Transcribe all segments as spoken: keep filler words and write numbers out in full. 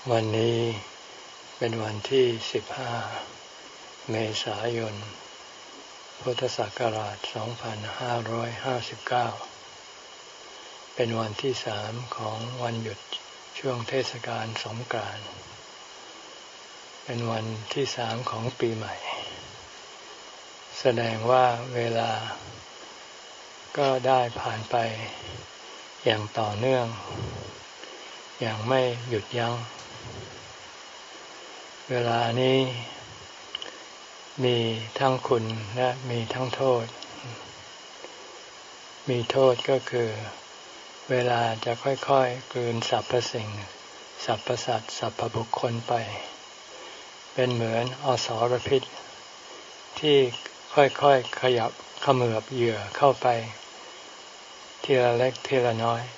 วันนี้เป็นวันที่สิบห้าเมษายนพุทธศักราชสองพันห้าร้อยห้าสิบเก้าเป็นวันที่สามของวันหยุดช่วงเทศกาลสงกรานต์เป็นวันที่สามของปีใหม่แสดงว่าเวลาก็ได้ผ่านไปอย่างต่อเนื่องอย่างไม่หยุดยัง้งเวลานี้มีทั้งคุณและมีทั้งโทษมีโทษก็คือเวลาจะค่อยๆกลืนสรรพสิ่งสรรพสัตว์สรรพบุคคลไปเป็นเหมือนอสรพิษที่ค่อยๆขยับเขมือบเหยื่อเข้าไปทีละเล็กทีละน้อย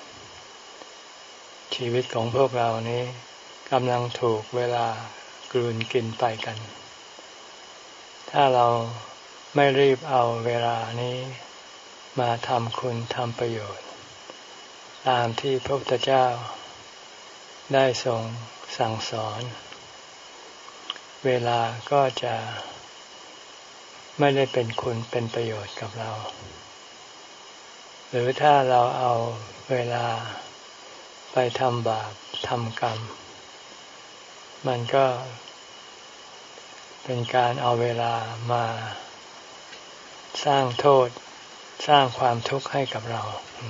ชีวิตของพวกเรานี้กำลังถูกเวลากลืนกินไปกันถ้าเราไม่รีบเอาเวลานี้มาทำคุณทำประโยชน์ตามที่พระพุทธเจ้าได้ทรงสั่งสอนเวลาก็จะไม่ได้เป็นคุณเป็นประโยชน์กับเราหรือถ้าเราเอาเวลาไปทำบาปทำกรรมมันก็เป็นการเอาเวลามาสร้างโทษสร้างความทุกข์ให้กับเรา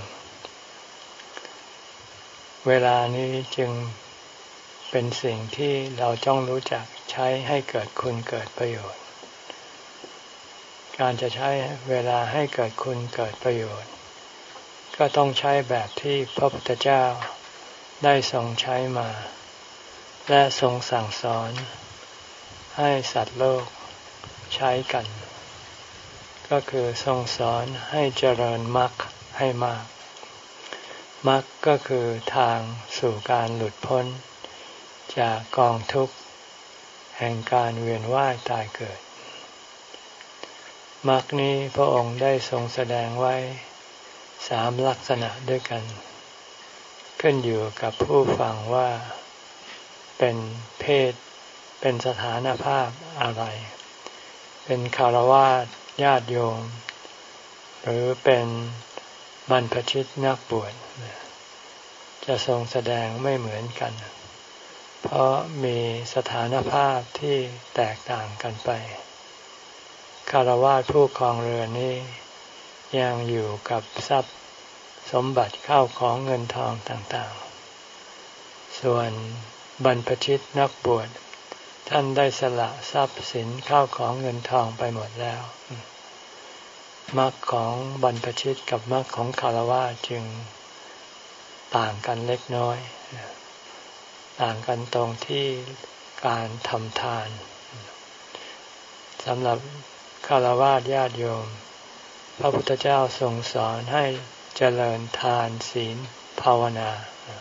เวลานี้จึงเป็นสิ่งที่เราต้องรู้จักใช้ให้เกิดคุณเกิดประโยชน์การจะใช้เวลาให้เกิดคุณเกิดประโยชน์ก็ต้องใช้แบบที่พระพุทธเจ้าได้ทรงใช้มาและทรงสั่งสอนให้สัตว์โลกใช้กันก็คือทรงสอนให้เจริญมรรคให้มากมรรคก็คือทางสู่การหลุดพ้นจากกองทุกข์แห่งการเวียนว่ายตายเกิดมรรคนี้พระองค์ได้ทรงแสดงไว้สามลักษณะด้วยกันขึ้นอยู่กับผู้ฟังว่าเป็นเพศเป็นสถานภาพอะไรเป็นฆราวาสญาติโยมหรือเป็นบรรพชิตนักบวชจะทรงแสดงไม่เหมือนกันเพราะมีสถานภาพที่แตกต่างกันไปฆราวาสผู้ครองเรือนนี้ยังอยู่กับทรัพย์สมบัติเข้าของเงินทองต่างๆส่วนบรรพชิตนักบวชท่านได้สละทรัพย์สินเข้าของเงินทองไปหมดแล้วมรรคของบรรพชิตกับมรรคของฆราวาสจึงต่างกันเล็กน้อยต่างกันตรงที่การทำทานสำหรับฆราวาสญาติโยมพระพุทธเจ้าทรงสอนให้เจริญทานศีลภาวนา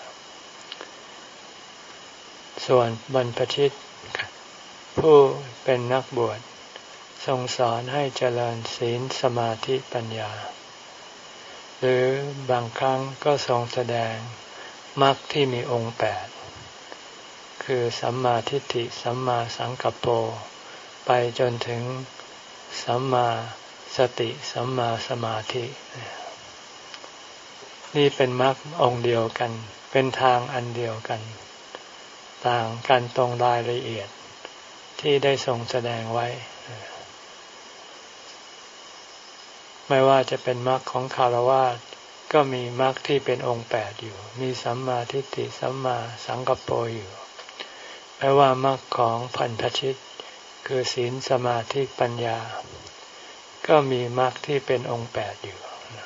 ส่วนบรรพชิตผู้เป็นนักบวชทรงสอนให้เจริญศีลสมาธิปัญญาหรือบางครั้งก็ทรงแสดงมรรคที่มีองค์แปดคือสัมมาทิฏฐิสัมมาสังกัปโปไปจนถึงสัมมาสติสัมมาสมาธินี่เป็นมรรคองค์เดียวกันเป็นทางอันเดียวกันต่างกันตรงรายละเอียดที่ได้ทรงแสดงไว้ไม่ว่าจะเป็นมรรคของฆราวาสก็มีมรรคที่เป็นองค์แปดอยู่มีสัมมาทิฏฐิสัมมาสังกัปโปอยู่แม้ว่ามรรคของบรรพชิตคือศีลสมาธิปัญญาก็มีมรรคที่เป็นองค์แปดอยู่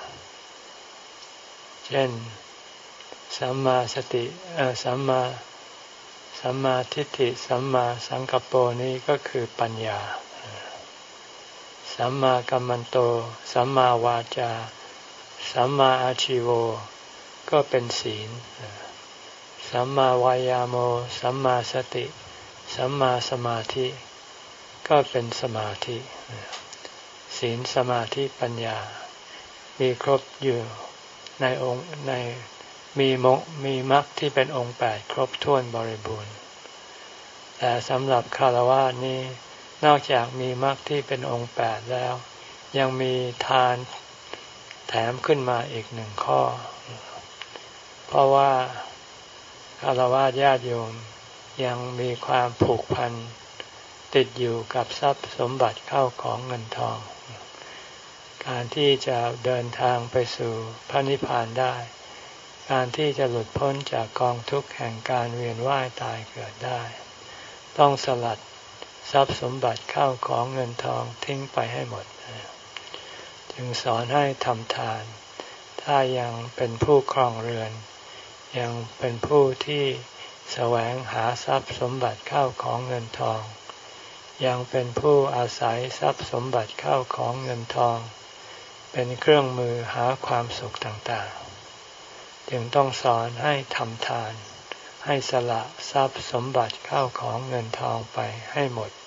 เช่นสัมมาสติเอ่อสัมมาสัมมาทิฏฐิสัมมาสังกัปโปนี้ก็คือปัญญาสัมมากัมมันโตสัมมาวาจาสัมมาอาชีโวก็เป็นศีลสัมมาวายาโมสัมมาสติสัมมาสมาธิก็เป็นสมาธิศีลสมาธิปัญญามีครบอยู่ในองค์ในมีมรรคมีมรรคที่เป็นองค์แปดครบถ้วนบริบูรณ์แต่สำหรับคฤหัสถ์นี้นอกจากมีมรรคที่เป็นองค์แปดแล้วยังมีทานแถมขึ้นมาอีกหนึ่งข้อเพราะว่าคฤหัสถ์ญาติโยมยังมีความผูกพันติดอยู่กับทรัพย์สมบัติเข้าของเงินทองการที่จะเดินทางไปสู่พระนิพพานได้การที่จะหลุดพ้นจากกองทุกข์แห่งการเวียนว่ายตายเกิดได้ต้องสลัดทรัพย์สมบัติเข้าของเงินทองทิ้งไปให้หมดจึงสอนให้ทำทานถ้ายังเป็นผู้ครองเรือนยังเป็นผู้ที่แสวงหาทรัพย์สมบัติเข้าของเงินทองยังเป็นผู้อาศัยทรัพย์สมบัติเข้าของเงินทองเป็นเครื่องมือหาความสุขต่างๆจึงต้องสอนให้ทำทานให้สละทรัพย์สมบัติเข้าของเงินทองไปให้หมด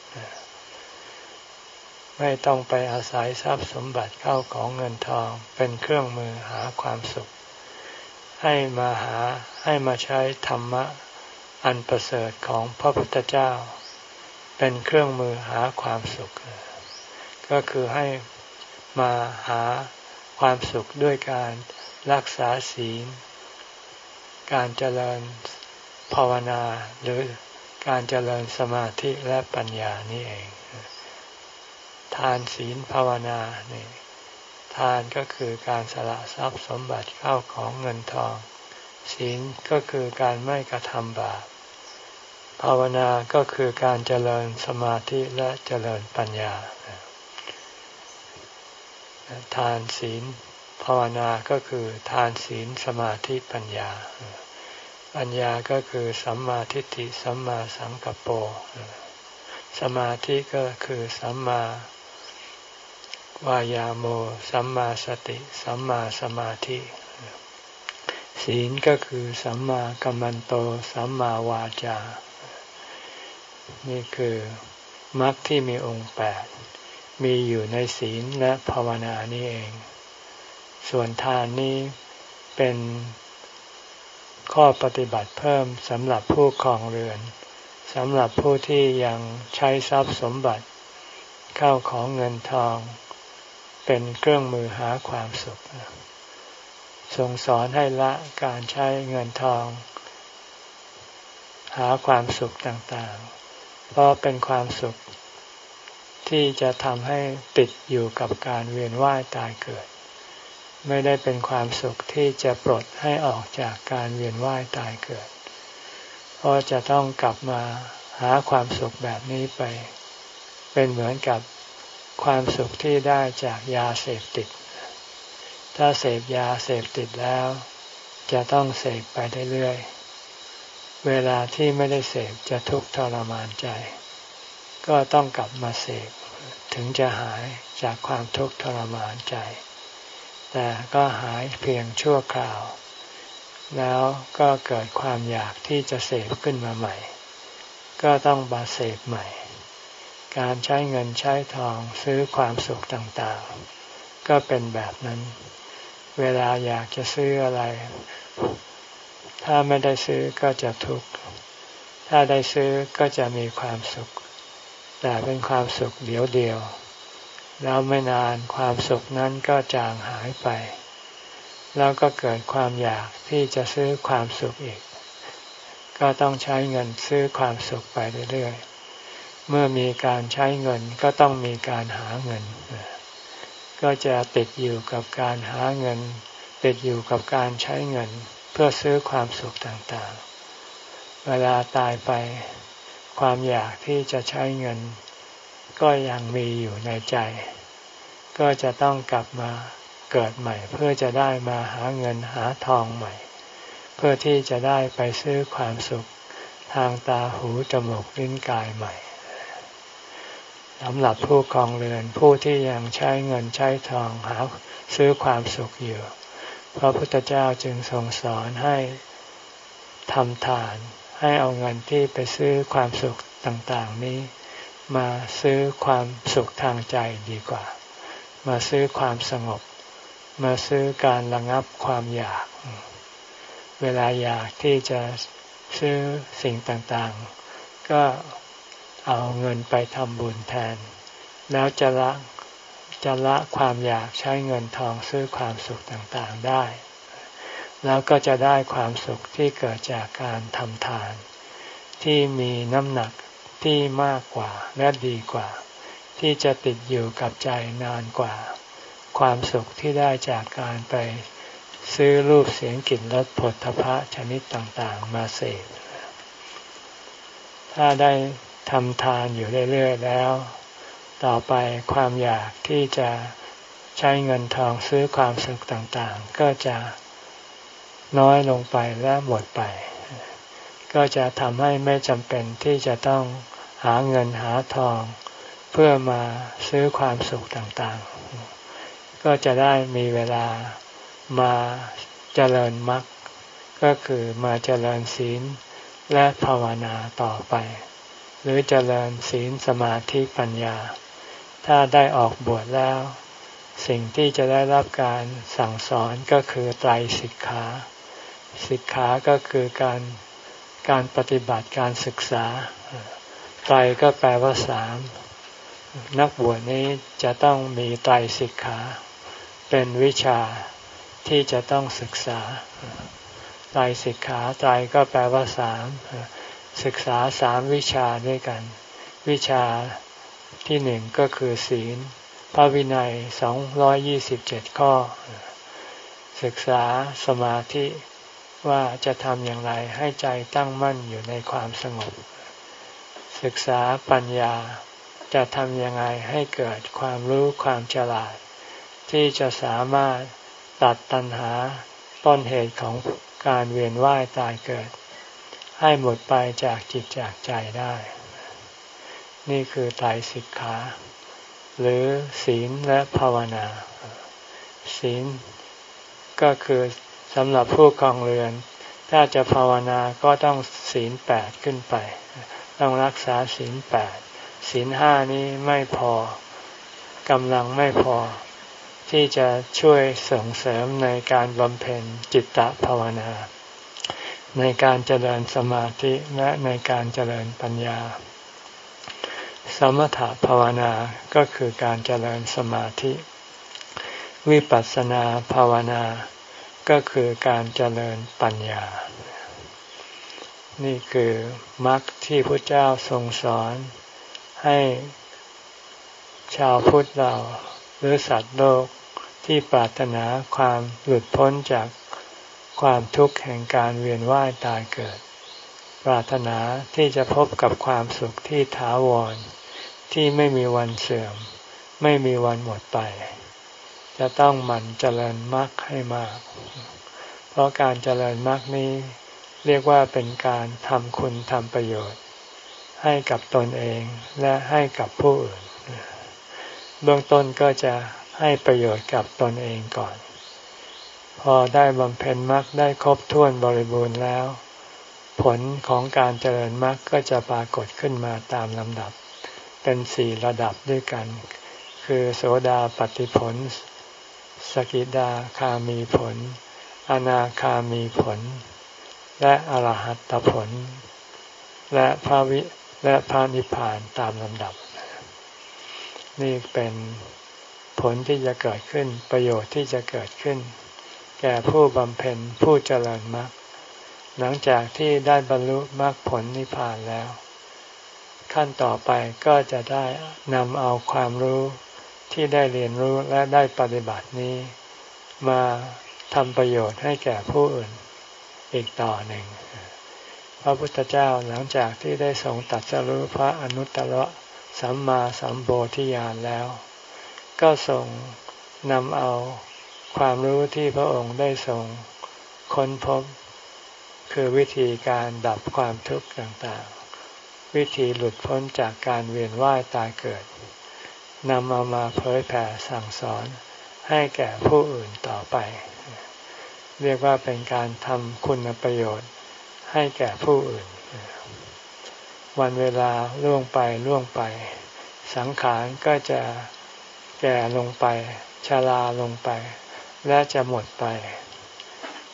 ไม่ต้องไปอาศัยทรัพย์สมบัติเข้าของเงินทองเป็นเครื่องมือหาความสุขให้มาหาให้มาใช้ธรรมะอันประเสริฐของพระพุทธเจ้าเป็นเครื่องมือหาความสุขก็คือให้มาหาความสุขด้วยการรักษาศีลการเจริญภาวนาหรือการเจริญสมาธิและปัญญานี่เองทานศีลภาวนานี่ทานก็คือการสละทรัพย์สมบัติเข้าของเงินทองศีลก็คือการไม่กระทำบาปภาวนาก็คือการเจริญสมาธิและเจริญปัญญาทานศีลภาวนาก็คือทานศีลสมาธิปัญญาปัญญาก็คือสัมมาทิฏฐิสัมมาสังกัปโปสมาธิก็คือสัมมาวายาโมสัมมาสติสัมมาสมาธิศีลก็คือสัมมากัมมันโตสัมมาวาจานี่คือมรรคที่มีองค์แปดมีอยู่ในศีลและภาวนานี่เองส่วนทานนี้เป็นข้อปฏิบัติเพิ่มสำหรับผู้ครองเรือนสำหรับผู้ที่ยังใช้ทรัพย์สมบัติเข้าของเงินทองเป็นเครื่องมือหาความสุขทรงสอนให้ละการใช้เงินทองหาความสุขต่างๆเพราะเป็นความสุขที่จะทำให้ติดอยู่กับการเวียนว่ายตายเกิดไม่ได้เป็นความสุขที่จะปลดให้ออกจากการเวียนว่ายตายเกิดเพราะจะต้องกลับมาหาความสุขแบบนี้ไปเป็นเหมือนกับความสุขที่ได้จากยาเสพติดถ้าเสพยาเสพติดแล้วจะต้องเสพไปเรื่อยๆเวลาที่ไม่ได้เสพจะทุกข์ทรมานใจก็ต้องกลับมาเสพถึงจะหายจากความทุกข์ทรมานใจแต่ก็หายเพียงชั่วคราวแล้วก็เกิดความอยากที่จะเสพขึ้นมาใหม่ก็ต้องมาเสพใหม่การใช้เงินใช้ทองซื้อความสุขต่างๆก็เป็นแบบนั้นเวลาอยากจะซื้ออะไรถ้าไม่ได้ซื้อก็จะทุกข์ถ้าได้ซื้อก็จะมีความสุขแต่เป็นความสุขเดียวเดียวแล้วไม่นานความสุขนั้นก็จางหายไปแล้วก็เกิดความอยากที่จะซื้อความสุขอีกก็ต้องใช้เงินซื้อความสุขไปเรื่อยๆเมื่อมีการใช้เงินก็ต้องมีการหาเงินก็จะติดอยู่กับการหาเงินติดอยู่กับการใช้เงินเพื่อซื้อความสุขต่างๆเวลาตายไปความอยากที่จะใช้เงินก็ยังมีอยู่ในใจก็จะต้องกลับมาเกิดใหม่เพื่อจะได้มาหาเงินหาทองใหม่เพื่อที่จะได้ไปซื้อความสุขทางตาหูจมูกลิ้นกายใหม่สำหรับผู้ครองเรือนผู้ที่ยังใช้เงินใช้ทองหาซื้อความสุขอยู่พระพุทธเจ้าจึงทรงสอนให้ทำทานให้เอาเงินที่ไปซื้อความสุขต่างๆนี้มาซื้อความสุขทางใจดีกว่ามาซื้อความสงบมาซื้อการระงับความอยากเวลาอยากที่จะซื้อสิ่งต่างๆก็เอาเงินไปทำบุญแทนแล้วจะละจะละความอยากใช้เงินทองซื้อความสุขต่างๆได้แล้วก็จะได้ความสุขที่เกิดจากการทำทานที่มีน้ำหนักที่มากกว่าและดีกว่าที่จะติดอยู่กับใจนานกว่าความสุขที่ได้จากการไปซื้อรูปเสียงกลิ่นรสผลทพะชนิดต่างๆมาเสพถ้าได้ทำทานอยู่เรื่อยๆแล้วต่อไปความอยากที่จะใช้เงินทองซื้อความสุขต่างๆก็จะน้อยลงไปและหมดไปก็จะทำให้ไม่จำเป็นที่จะต้องหาเงินหาทองเพื่อมาซื้อความสุขต่างๆก็จะได้มีเวลามาเจริญมรรคก็คือมาเจริญศีลและภาวนาต่อไปหรือเจริญศีลสมาธิปัญญาถ้าได้ออกบวชแล้วสิ่งที่จะได้รับการสั่งสอนก็คือไตรสิกขาสิกขาก็คือการการปฏิบัติการศึกษาไตรก็แปลว่าสามนักบวชนี้จะต้องมีไตรสิกขาเป็นวิชาที่จะต้องศึกษาไตรสิกขาไตรก็แปลว่าสามศึกษาสามวิชาด้วยกันวิชาที่หนึ่งก็คือศีลพระวินัยสองร้อยยี่สิบเจ็ดข้อศึกษาสมาธิว่าจะทำอย่างไรให้ใจตั้งมั่นอยู่ในความสงบศึกษาปัญญาจะทำยังไงให้เกิดความรู้ความฉลาดที่จะสามารถตัดตัณหาต้นเหตุของการเวียนว่ายตายเกิดให้หมดไปจากจิตจากใจได้นี่คือไตรสิกขาหรือศีลและภาวนาศีลก็คือสำหรับผู้ครองเรือนถ้าจะภาวนาก็ต้องศีลแปดขึ้นไปต้องรักษาศีลแปดศีลห้านี้ไม่พอกำลังไม่พอที่จะช่วยส่งเสริมในการบำเพ็ญจิตตภาวนาในการเจริญสมาธิและในการเจริญปัญญาสมถภาวนาก็คือการเจริญสมาธิวิปัสสนาภาวนาก็คือการเจริญปัญญานี่คือมรรคที่พระเจ้าทรงสอนให้ชาวพุทธเราหรือสัตว์โลกที่ปรารถนาความหลุดพ้นจากความทุกข์แห่งการเวียนว่ายตายเกิดปรารถนาที่จะพบกับความสุขที่ถาวรที่ไม่มีวันเสื่อมไม่มีวันหมดไปจะต้องหมั่นเจริญมรรคให้มากเพราะการเจริญมรรคนี้เรียกว่าเป็นการทำคุณทำประโยชน์ให้กับตนเองและให้กับผู้อื่นเบื้องต้นก็จะให้ประโยชน์กับตนเองก่อนพอได้บำเพ็ญมรรคได้ครบถ้วนบริบูรณ์แล้วผลของการเจริญมรรคก็จะปรากฏขึ้นมาตามลำดับเป็นสี่ระดับด้วยกันคือโสดาปัตติผลสกิทาคามีผลอนาคามีผลและอรหัตตผลและพระวิและพระนิพพานตามลำดับนี่เป็นผลที่จะเกิดขึ้นประโยชน์ที่จะเกิดขึ้นแก่ผู้บำเพ็ญผู้เจริญมรรคหลังจากที่ได้บรรลุมรรคผลนิพพานแล้วขั้นต่อไปก็จะได้นำเอาความรู้ที่ได้เรียนรู้และได้ปฏิบัตินี้มาทำประโยชน์ให้แก่ผู้อื่นอีกต่อหนึ่งพระพุทธเจ้าหลังจากที่ได้ทรงตรัสรู้พระอนุตตรสัมมาสัมโพธิญาณแล้วก็ทรงนำเอาความรู้ที่พระองค์ได้ทรงค้นพบคือวิธีการดับความทุกข์ต่างๆวิธีหลุดพ้นจากการเวียนว่ายตายเกิดนำเอามาเผยแผ่สั่งสอนให้แก่ผู้อื่นต่อไปเรียกว่าเป็นการทำคุณประโยชน์ให้แก่ผู้อื่นวันเวลาล่วงไปล่วงไปสังขารก็จะแก่ลงไปชราลงไปและจะหมดไปจ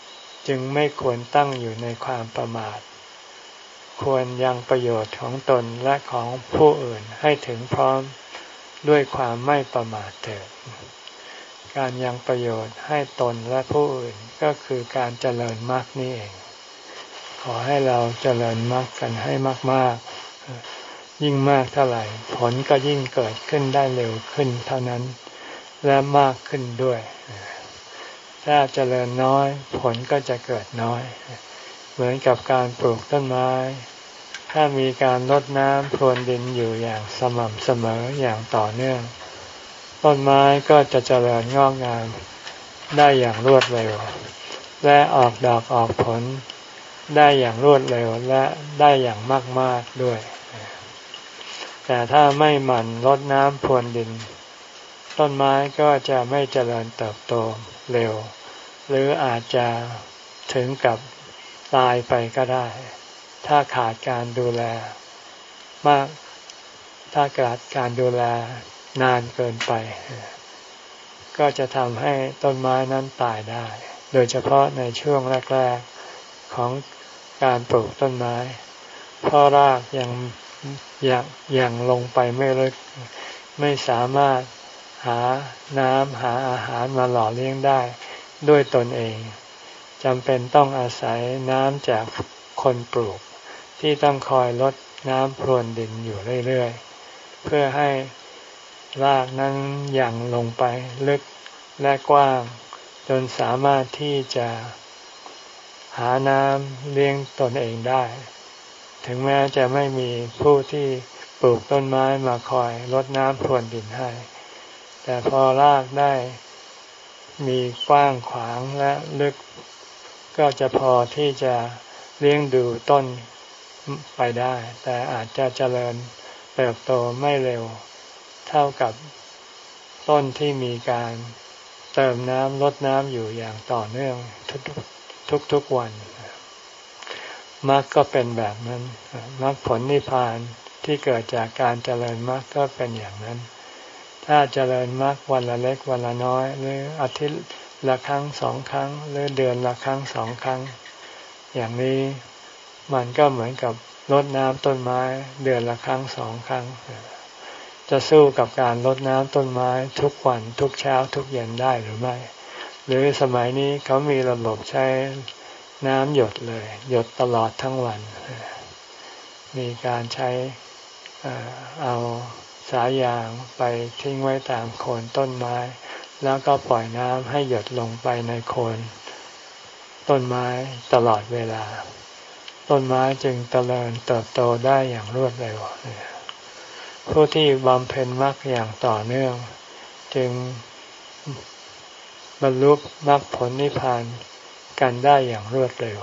จึงไม่ควรตั้งอยู่ในความประมาทควรยังประโยชน์ของตนและของผู้อื่นให้ถึงพร้อมด้วยความไม่ประมาทเถิดการยังประโยชน์ให้ตนและผู้อื่นก็คือการเจริญมรรคนี่เองขอให้เราเจริญมรรคกันให้มากๆยิ่งมากเท่าไหร่ผลก็ยิ่งเกิดขึ้นได้เร็วขึ้นเท่านั้นและมากขึ้นด้วยถ้าเจริญน้อยผลก็จะเกิดน้อยเหมือนกับการปลูกต้นไม้ถ้ามีการรดน้ำพรวนดินอยู่อย่างสม่ำเสมออย่างต่อเนื่องต้นไม้ก็จะเจริญงอกงามได้อย่างรวดเร็วและออกดอกออกผลได้อย่างรวดเร็วและได้อย่างมากๆด้วยแต่ถ้าไม่หมั่นรดน้ำพรวนดินต้นไม้ก็จะไม่เจริญเติบโตเร็วหรืออาจจะถึงกับตายไปก็ได้ถ้าขาดการดูแลมากถ้าขาดการดูแลนานเกินไปก็จะทำให้ต้นไม้นั้นตายได้โดยเฉพาะในช่วงแรกๆของการปลูกต้นไม้เพราะรากยังยังยังลงไปไม่ลึกไม่สามารถหาน้ำหาอาหารมาหล่อเลี้ยงได้ด้วยตนเองจำเป็นต้องอาศัยน้ำจากคนปลูกที่ต้องคอยรดน้ำพรวนดินอยู่เรื่อยๆเพื่อให้รากนั้นยังลงไปลึกและกว้างจนสามารถที่จะหาน้ำเลี้ยงตนเองได้ถึงแม้จะไม่มีผู้ที่ปลูกต้นไม้มาคอยรดน้ำพรวนดินให้แต่พอรากได้มีกว้างขวางและลึกก็จะพอที่จะเลี้ยงดูต้นไปได้แต่อาจจะเจริญเติบโตไม่เร็วเท่ากับต้นที่มีการเติมน้ำรดน้ำอยู่อย่างต่อเนื่องทุกๆทุกๆวันมรรคก็เป็นแบบนั้นมรรคผลนิพพานที่เกิดจากการเจริญมรรคก็เป็นอย่างนั้นถ้าเจริญมรรควันละเล็กวันละน้อยหรืออาทิตย์ละครั้งสองครั้งหรือเดือนละครั้งสองครั้งอย่างนี้มันก็เหมือนกับรดน้ำต้นไม้เดือนละครั้งสองครั้งจะสู้กับการรดน้ำต้นไม้ทุกวันทุกเช้าทุกเย็นได้หรือไม่หรือสมัยนี้เขามีระบบใช้น้ำหยดเลยหยดตลอดทั้งวันมีการใช้เอาสายยางไปทิ้งไว้ตามโคนต้นไม้แล้วก็ปล่อยน้ำให้หยดลงไปในโคนต้นไม้ตลอดเวลาต้นไม้จึงเจริญเติบโตได้อย่างรวดเร็วผู้ที่บำเพ็ญมรรคอย่างต่อเนื่องจึงบรรลุมรรคผลนิพพานกันได้อย่างรวดเร็ว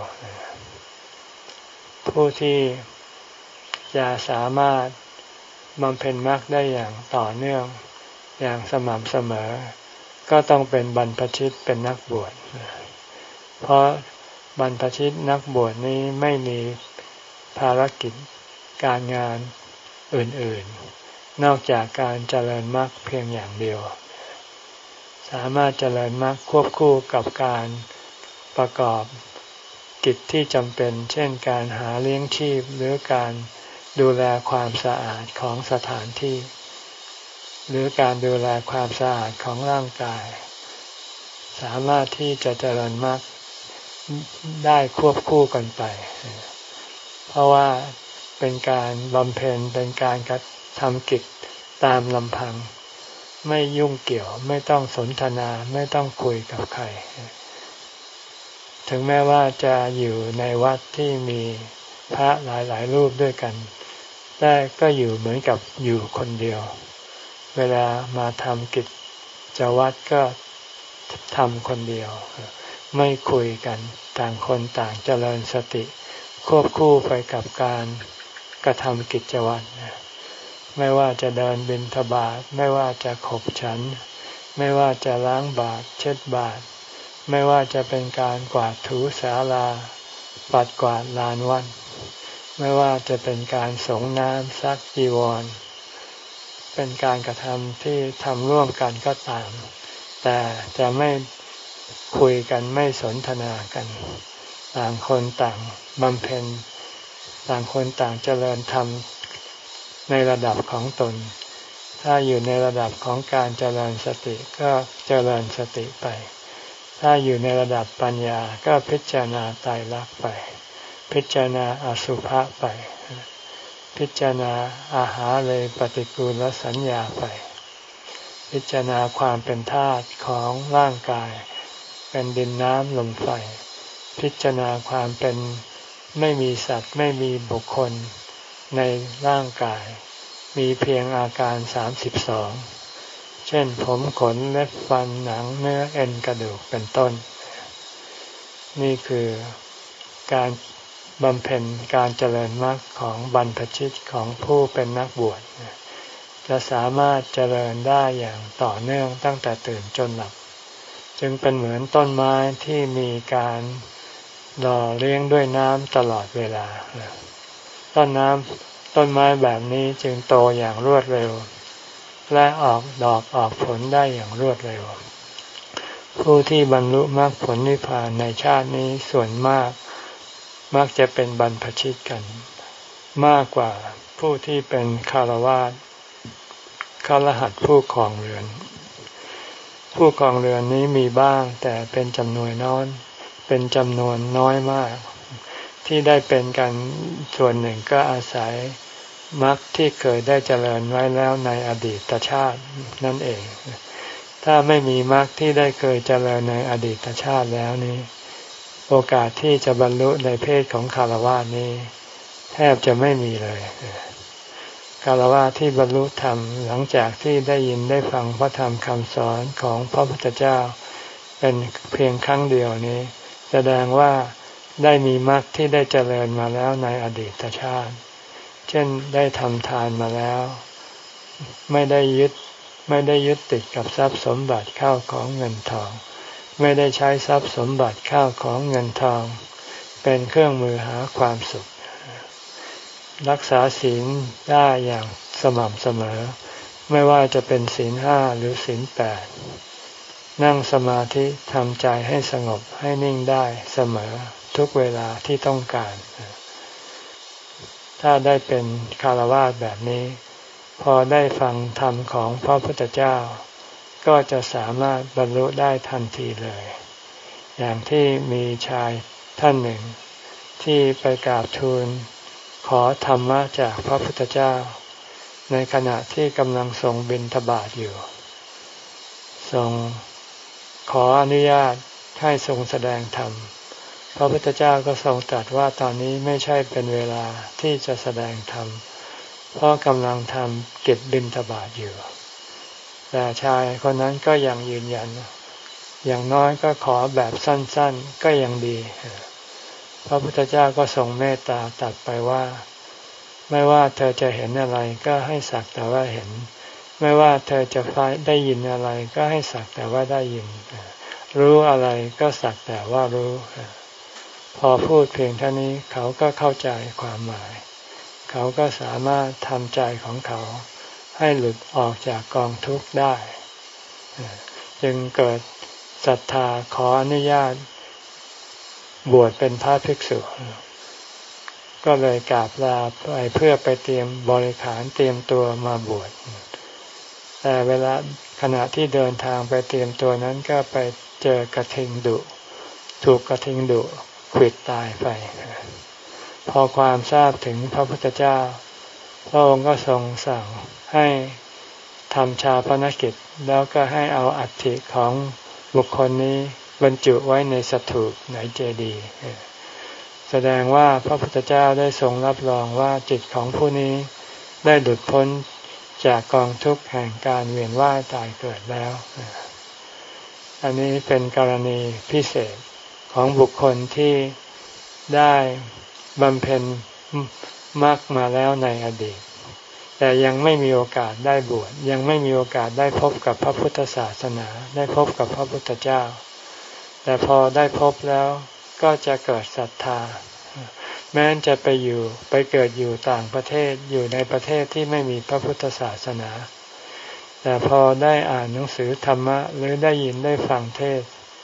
ผู้ที่จะสามารถบำเพ็ญมรรคได้อย่างต่อเนื่องอย่างสม่ำเสมอก็ต้องเป็นบรรพชิตเป็นนักบวชเพราะบรรพชิตนักบวชนี้ไม่มีภารกิจการงานอื่นๆนอกจากการเจริญมรรคเพียงอย่างเดียวสามารถเจริญมรรคควบคู่กับการประกอบกิจที่จำเป็นเช่นการหาเลี้ยงชีพหรือการดูแลความสะอาดของสถานที่หรือการดูแลความสะอาดของร่างกายสามารถที่จะเจริญมรรคได้ควบคู่กันไปเพราะว่าเป็นการบำเพ็ญเป็นการกระทำกิจตามลำพังไม่ยุ่งเกี่ยวไม่ต้องสนทนาไม่ต้องคุยกับใครถึงแม้ว่าจะอยู่ในวัดที่มีพระหลายๆรูปด้วยกันแต่ก็อยู่เหมือนกับอยู่คนเดียวเวลามาทำกิจวัตรก็ทำคนเดียวไม่คุยกันต่างคนต่างเจริญสติควบคู่ไปกับการกระทำกิจวัตรไม่ว่าจะเดินบิณฑบาตไม่ว่าจะขบฉันไม่ว่าจะล้างบาตรเช็ดบาตรไม่ว่าจะเป็นการกวาดถูศาลาปัดกวาดลานวัดไม่ว่าจะเป็นการสงน้ำซักจีวรเป็นการกระทำที่ทำร่วมกันก็ตามแต่จะไม่คุยกันไม่สนทนากันต่างคนต่างบำเพ็ญต่างคนต่างเจริญธรรมในระดับของตนถ้าอยู่ในระดับของการเจริญสติก็เจริญสติไปถ้าอยู่ในระดับปัญญาก็พิจารณาไตรลักษณ์ไปพิจารณาอสุภะไปพิจารณาอาหารเลยปฏิกูลสัญญาไปพิจารณาความเป็นธาตุของร่างกายเป็นดินน้ำลมไฟพิจารณาความเป็นไม่มีสัตว์ไม่มีบุคคลในร่างกายมีเพียงอาการสามสิบสองเช่นผมขนเล็บฟันหนังเนื้อเอ็นกระดูกเป็นต้นนี่คือการบำเพ็ญการเจริญมรรคของบรรพชิตของผู้เป็นนักบวชจะสามารถเจริญได้อย่างต่อเนื่องตั้งแต่ตื่นจนหลับจึงเป็นเหมือนต้นไม้ที่มีการหล่อเลี้ยงด้วยน้ำตลอดเวลาต้นน้ำต้นไม้แบบนี้จึงโตอย่างรวดเร็วและออกดอกออกผลได้อย่างรวดเร็วผู้ที่บรรลุมรรคผลนิพพานในชาตินี้ส่วนมากมักจะเป็นบรรพชิตกันมากกว่าผู้ที่เป็นฆราวาสฆรหัสถ์ผู้ครองเรือนผู้ครองเรือนนี้มีบ้างแต่เป็นจำนวนน้อยเป็นจำนวนน้อยมากที่ได้เป็นกันส่วนหนึ่งก็อาศัยมรรคที่เคยได้เจริญไว้แล้วในอดีตชาตินั่นเองถ้าไม่มีมรรคที่ได้เคยเจริญในอดีตชาติแล้วนี้โอกาสที่จะบรรลุในเพศของฆราวาสนี้แทบจะไม่มีเลยฆราวาสที่บรรลุธรรมหลังจากที่ได้ยินได้ฟังพระธรรมคำสอนของพระพุทธเจ้าเป็นเพียงครั้งเดียวนี้แสดงว่าได้มีมรรคที่ได้เจริญมาแล้วในอดีตชาติเช่นได้ทำทานมาแล้วไม่ได้ยึดไม่ได้ยึดติดกับทรัพย์สมบัติข้าวของเงินทองไม่ได้ใช้ทรัพย์สมบัติข้าวของเงินทองเป็นเครื่องมือหาความสุขรักษาศีลได้อย่างสม่ำเสมอไม่ว่าจะเป็นศีลห้าหรือศีลแปดนั่งสมาธิทำใจให้สงบให้นิ่งได้เสมอทุกเวลาที่ต้องการถ้าได้เป็นฆราวาสแบบนี้พอได้ฟังธรรมของพระพุทธเจ้าก็จะสามารถบรรลุได้ทันทีเลยอย่างที่มีชายท่านหนึ่งที่ไปกราบทูลขอธรรมะจากพระพุทธเจ้าในขณะที่กำลังทรงบิณฑบาตอยู่ทรงขออนุญาตให้ทรงแสดงธรรมพระพุทธเจ้าก็ทรงตรัสว่าตอนนี้ไม่ใช่เป็นเวลาที่จะแสดงธรรมเพราะกำลังทำกิจบิณฑบาตอยู่แต่ชายคนนั้นก็ยังยืนยันอย่างน้อยก็ขอแบบสั้นๆก็ยังดีพระพุทธเจ้าก็ทรงเมตตาตรัสไปว่าไม่ว่าเธอจะเห็นอะไรก็ให้สักแต่ว่าเห็นไม่ว่าเธอจะได้ยินอะไรก็ให้สักแต่ว่าได้ยินรู้อะไรก็สักแต่ว่ารู้พอพูดเพียงเท่านี้เขาก็เข้าใจความหมายเขาก็สามารถทำใจของเขาให้หลุดออกจากกองทุกข์ได้จึงเกิดศรัทธาขออนุญาตบวชเป็นพระภิกษุก็เลยกราบลาไปเพื่อไปเตรียมบริขารเตรียมตัวมาบวชแต่เวลาขณะที่เดินทางไปเตรียมตัวนั้นก็ไปเจอกระทิงดุถูกกระทิงดุขวิดตายไปพอความทราบถึงพระพุทธเจ้าพระองค์ก็ทรงสั่งให้ทำชาปนกิจแล้วก็ให้เอาอัฐิของบุคคลนี้บรรจุไว้ในสถูปในเจดีย์แสดงว่าพระพุทธเจ้าได้ทรงรับรองว่าจิตของผู้นี้ได้หลุดพ้นจากกองทุกข์แห่งการเวียนว่ายตายเกิดแล้วอันนี้เป็นกรณีพิเศษของบุคคลที่ได้บำเพ็ญมรรคมาแล้วในอดีตแต่ยังไม่มีโอกาสได้บวชยังไม่มีโอกาสได้พบกับพระพุทธศาสนาได้พบกับพระพุทธเจ้าแต่พอได้พบแล้วก็จะเกิดศรัทธาแม้จะไปอยู่ไปเกิดอยู่ต่างประเทศอยู่ในประเทศที่ไม่มีพระพุทธศาสนาแต่พอได้อ่านหนังสือธรรมะหรือได้ยินได้ฟังเทศน์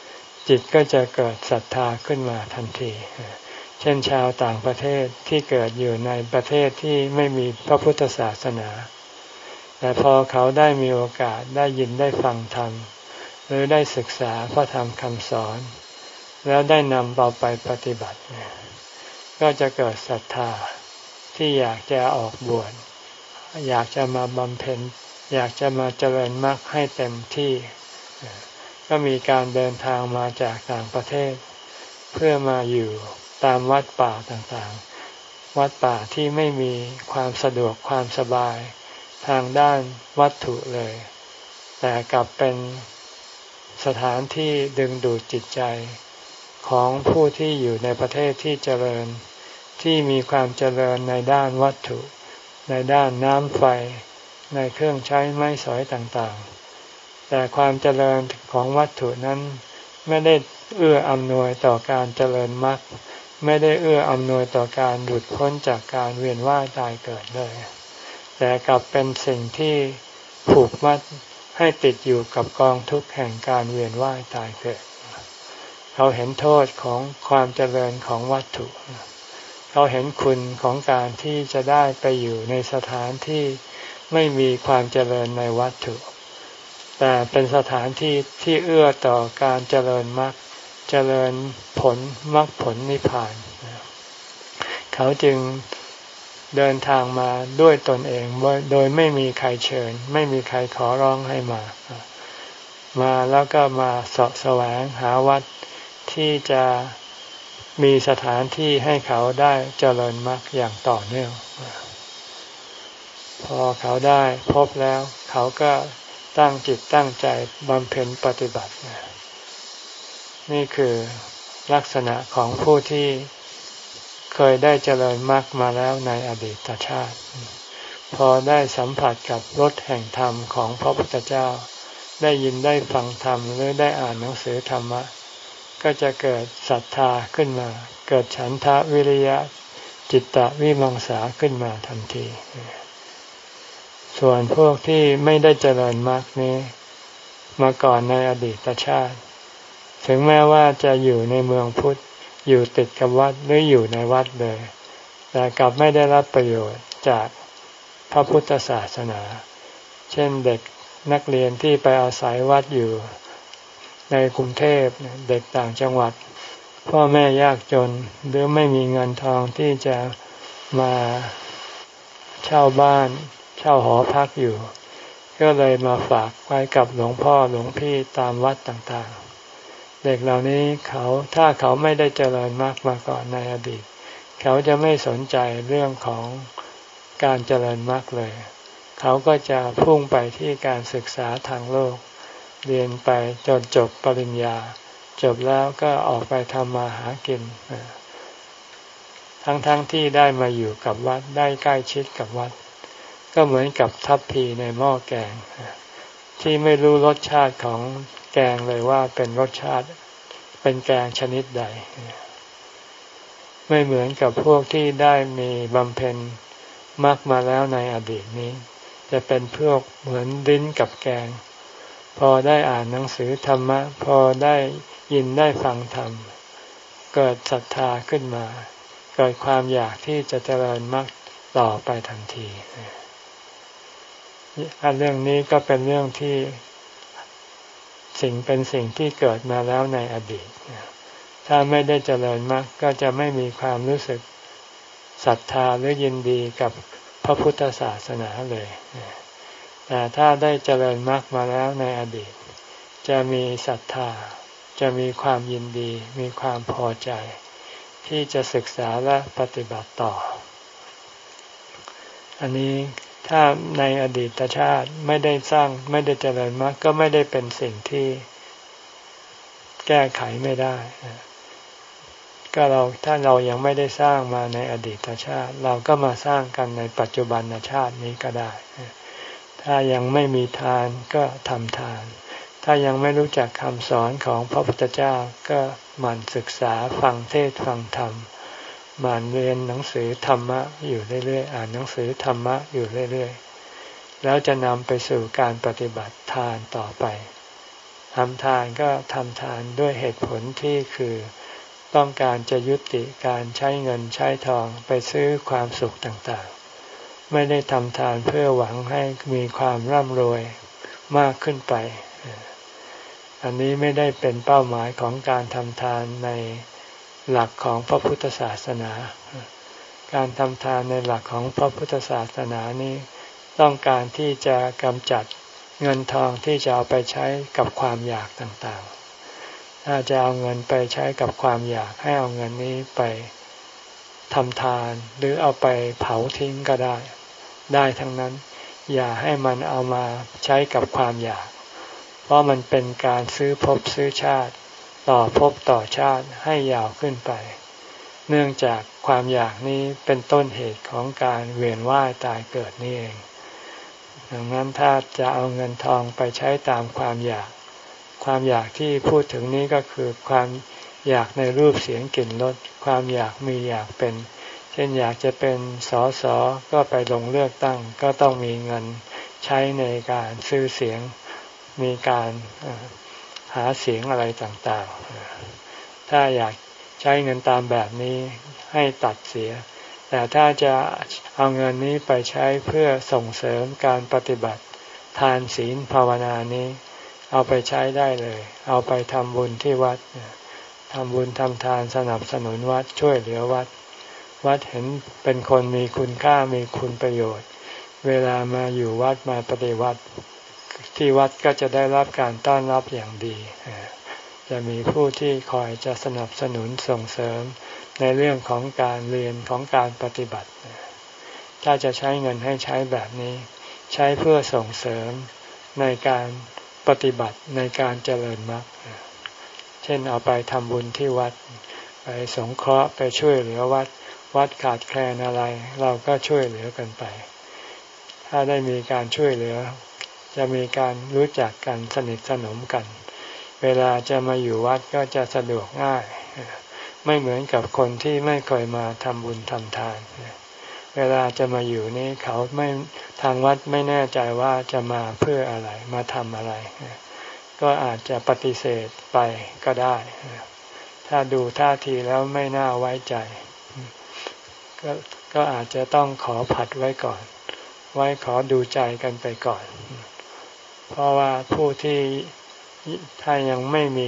จิตก็จะเกิดศรัทธาขึ้นมาทันทีเช่นชาวต่างประเทศที่เกิดอยู่ในประเทศที่ไม่มีพระพุทธศาสนาแต่พอเขาได้มีโอกาสได้ยินได้ฟังธรรมหรือได้ศึกษาพระธรรมคำสอนแล้วได้นำเอาไปปฏิบัติก็จะเกิดศรัทธาที่อยากจะออกบวชอยากจะมาบำเพ็ญอยากจะมาเจริญมรรคให้เต็มที่ก็มีการเดินทางมาจากต่างประเทศเพื่อมาอยู่ตามวัดป่าต่างๆวัดป่าที่ไม่มีความสะดวกความสบายทางด้านวัตถุเลยแต่กลับเป็นสถานที่ดึงดูดจิตใจของผู้ที่อยู่ในประเทศที่เจริญที่มีความเจริญในด้านวัตถุในด้านน้ำไฟในเครื่องใช้ไม้สอยต่างๆแต่ความเจริญของวัตถุนั้นไม่ได้เอื้ออำนวยต่อการเจริญมรรคไม่ได้เอื้ออำนวยต่อการหลุดพ้นจากการเวียนว่ายตายเกิดเลยแต่กลับเป็นสิ่งที่ผูกมัดให้ติดอยู่กับกองทุกข์แห่งการเวียนว่ายตายเกิดเขาเห็นโทษของความเจริญของวัตถุเขาเห็นคุณของการที่จะได้ไปอยู่ในสถานที่ไม่มีความเจริญในวัตถุแต่เป็นสถานที่ที่เอื้อต่อการเจริญมรรคเจริญผลมรรคผลนิพพานเขาจึงเดินทางมาด้วยตนเองโดยไม่มีใครเชิญไม่มีใครขอร้องให้มามาแล้วก็มาเสาะแสวงหาวัดที่จะมีสถานที่ให้เขาได้เจริญมรรคอย่างต่อเนื่องพอเขาได้พบแล้วเขาก็ตั้งจิตตั้งใจบำเพ็ญปฏิบัตินี่คือลักษณะของผู้ที่เคยได้เจริญมรรคมาแล้วในอดีตชาติพอได้สัมผัสกับรสแห่งธรรมของพระพุทธเจ้าได้ยินได้ฟังธรรมหรือได้อ่านหนังสือธรรมะก็จะเกิดศรัทธาขึ้นมาเกิดฉันทะวิริยะจิตตวิมังสาขึ้นมาทันทีส่วนพวกที่ไม่ได้เจริญมรรคนี้มาก่อนในอดีตชาติถึงแม้ว่าจะอยู่ในเมืองพุทธอยู่ติดกับวัดหรืออยู่ในวัดเลยแต่กลับไม่ได้รับประโยชน์จากพระพุทธศาสนาเช่นเด็กนักเรียนที่ไปอาศัยวัดอยู่ในกรุงเทพเด็กต่างจังหวัดพ่อแม่ยากจนหรือไม่มีเงินทองที่จะมาเช่าบ้านเช่าหอพักอยู่ก็เลยมาฝากไว้กับหลวงพ่อหลวงพี่ตามวัดต่างๆเด็กเหล่านี้เขาถ้าเขาไม่ได้เจริญมรรคมาก่อนในอดีตเขาจะไม่สนใจเรื่องของการเจริญมรรคเลยเขาก็จะพุ่งไปที่การศึกษาทางโลกเรียนไปจนจบปริญญาจบแล้วก็ออกไปทำมาหากินทั้งๆ ท, ที่ได้มาอยู่กับวัดได้ใกล้ชิดกับวัดก็เหมือนกับทัพพีในหม้อแกงที่ไม่รู้รสชาติของแกงเลยว่าเป็นรสชาติเป็นแกงชนิดใดไม่เหมือนกับพวกที่ได้มีบำเพ็ญมรรคมาแล้วในอดีตนี้จะเป็นพวกเหมือนลิ้นกับแกงพอได้อ่านหนังสือธรรมะพอได้ยินได้ฟังธรรมเกิดศรัทธาขึ้นมาเกิดความอยากที่จะเจริญมรรคต่อไปทันทีอันเรื่องนี้ก็เป็นเรื่องที่สิ่งเป็นสิ่งที่เกิดมาแล้วในอดีตถ้าไม่ได้เจริญมรรคก็จะไม่มีความรู้สึกศรัทธาหรือยินดีกับพระพุทธศาสนาเลยแต่ถ้าได้เจริญมรรคมาแล้วในอดีตจะมีศรัทธาจะมีความยินดีมีความพอใจที่จะศึกษาและปฏิบัติต่ออันนี้ถ้าในอดีตชาติไม่ได้สร้างไม่ได้เจริญมรรคก็ไม่ได้เป็นสิ่งที่แก้ไขไม่ได้ก็เราถ้าเรายังไม่ได้สร้างมาในอดีตชาติเราก็มาสร้างกันในปัจจุบันชาตินี้ก็ได้ถ้ายังไม่มีทานก็ทำทานถ้ายังไม่รู้จักคำสอนของพระพุทธเจ้าก็หมั่นศึกษาฟังเทศน์ฟังธรรมหมั่นเรียนหนังสือธรรมะอยู่เรื่อยๆอ่านหนังสือธรรมะอยู่เรื่อยๆแล้วจะนำไปสู่การปฏิบัติทานต่อไปทำทานก็ทำทานด้วยเหตุผลที่คือต้องการจะยุติการใช้เงินใช้ทองไปซื้อความสุขต่างๆไม่ได้ทำทานเพื่อหวังให้มีความร่ำรวยมากขึ้นไปอันนี้ไม่ได้เป็นเป้าหมายของการทำทานในหลักของพระพุทธศาสนาการทำทานในหลักของพระพุทธศาสนานี้ต้องการที่จะกำจัดเงินทองที่จะเอาไปใช้กับความอยากต่างๆถ้าจะเอาเงินไปใช้กับความอยากให้เอาเงินนี้ไปทำทานหรือเอาไปเผาทิ้งก็ได้ได้ทั้งนั้นอย่าให้มันเอามาใช้กับความอยากเพราะมันเป็นการซื้อภพซื้อชาติต่อภพต่อชาติให้ยาวขึ้นไปเนื่องจากความอยากนี้เป็นต้นเหตุของการเวียนว่ายตายเกิดนี่เองดังนั้นถ้าจะเอาเงินทองไปใช้ตามความอยากความอยากที่พูดถึงนี้ก็คือความอยากในรูปเสียงกลิ่นรสความอยากมีอยากเป็นเช่นอยากจะเป็นสสก็ไปลงเลือกตั้งก็ต้องมีเงินใช้ในการซื้อเสียงมีการหาเสียงอะไรต่างๆถ้าอยากใช้เงินตามแบบนี้ให้ตัดเสียแต่ถ้าจะเอาเงินนี้ไปใช้เพื่อส่งเสริมการปฏิบัติทานศีลภาวนานี้เอาไปใช้ได้เลยเอาไปทำบุญที่วัดทำบุญทำทานสนับสนุนวัดช่วยเหลือวัดวัดเห็นเป็นคนมีคุณค่ามีคุณประโยชน์เวลามาอยู่วัดมาปฏิบัติที่วัดก็จะได้รับการต้อนรับอย่างดีจะมีผู้ที่คอยจะสนับสนุนส่งเสริมในเรื่องของการเรียนของการปฏิบัติถ้าจะใช้เงินให้ใช้แบบนี้ใช้เพื่อส่งเสริมในการปฏิบัติในการเจริญมรรคเช่นเอาไปทำบุญที่วัดไปสงเคราะห์ไปช่วยเหลือวัดวัดขาดแคลนอะไรเราก็ช่วยเหลือกันไปถ้าได้มีการช่วยเหลือจะมีการรู้จักกันสนิทสนมกันเวลาจะมาอยู่วัดก็จะสะดวกง่ายไม่เหมือนกับคนที่ไม่เคยมาทำบุญทำทานเวลาจะมาอยู่นี่เขาไม่ทางวัดไม่แน่ใจว่าจะมาเพื่ออะไรมาทำอะไรก็อาจจะปฏิเสธไปก็ได้ถ้าดูท่าทีแล้วไม่น่าไว้ใจก็ก็อาจจะต้องขอผัดไว้ก่อนไว้ขอดูใจกันไปก่อนเพราะว่าผู้ที่ถ้ายังไม่มี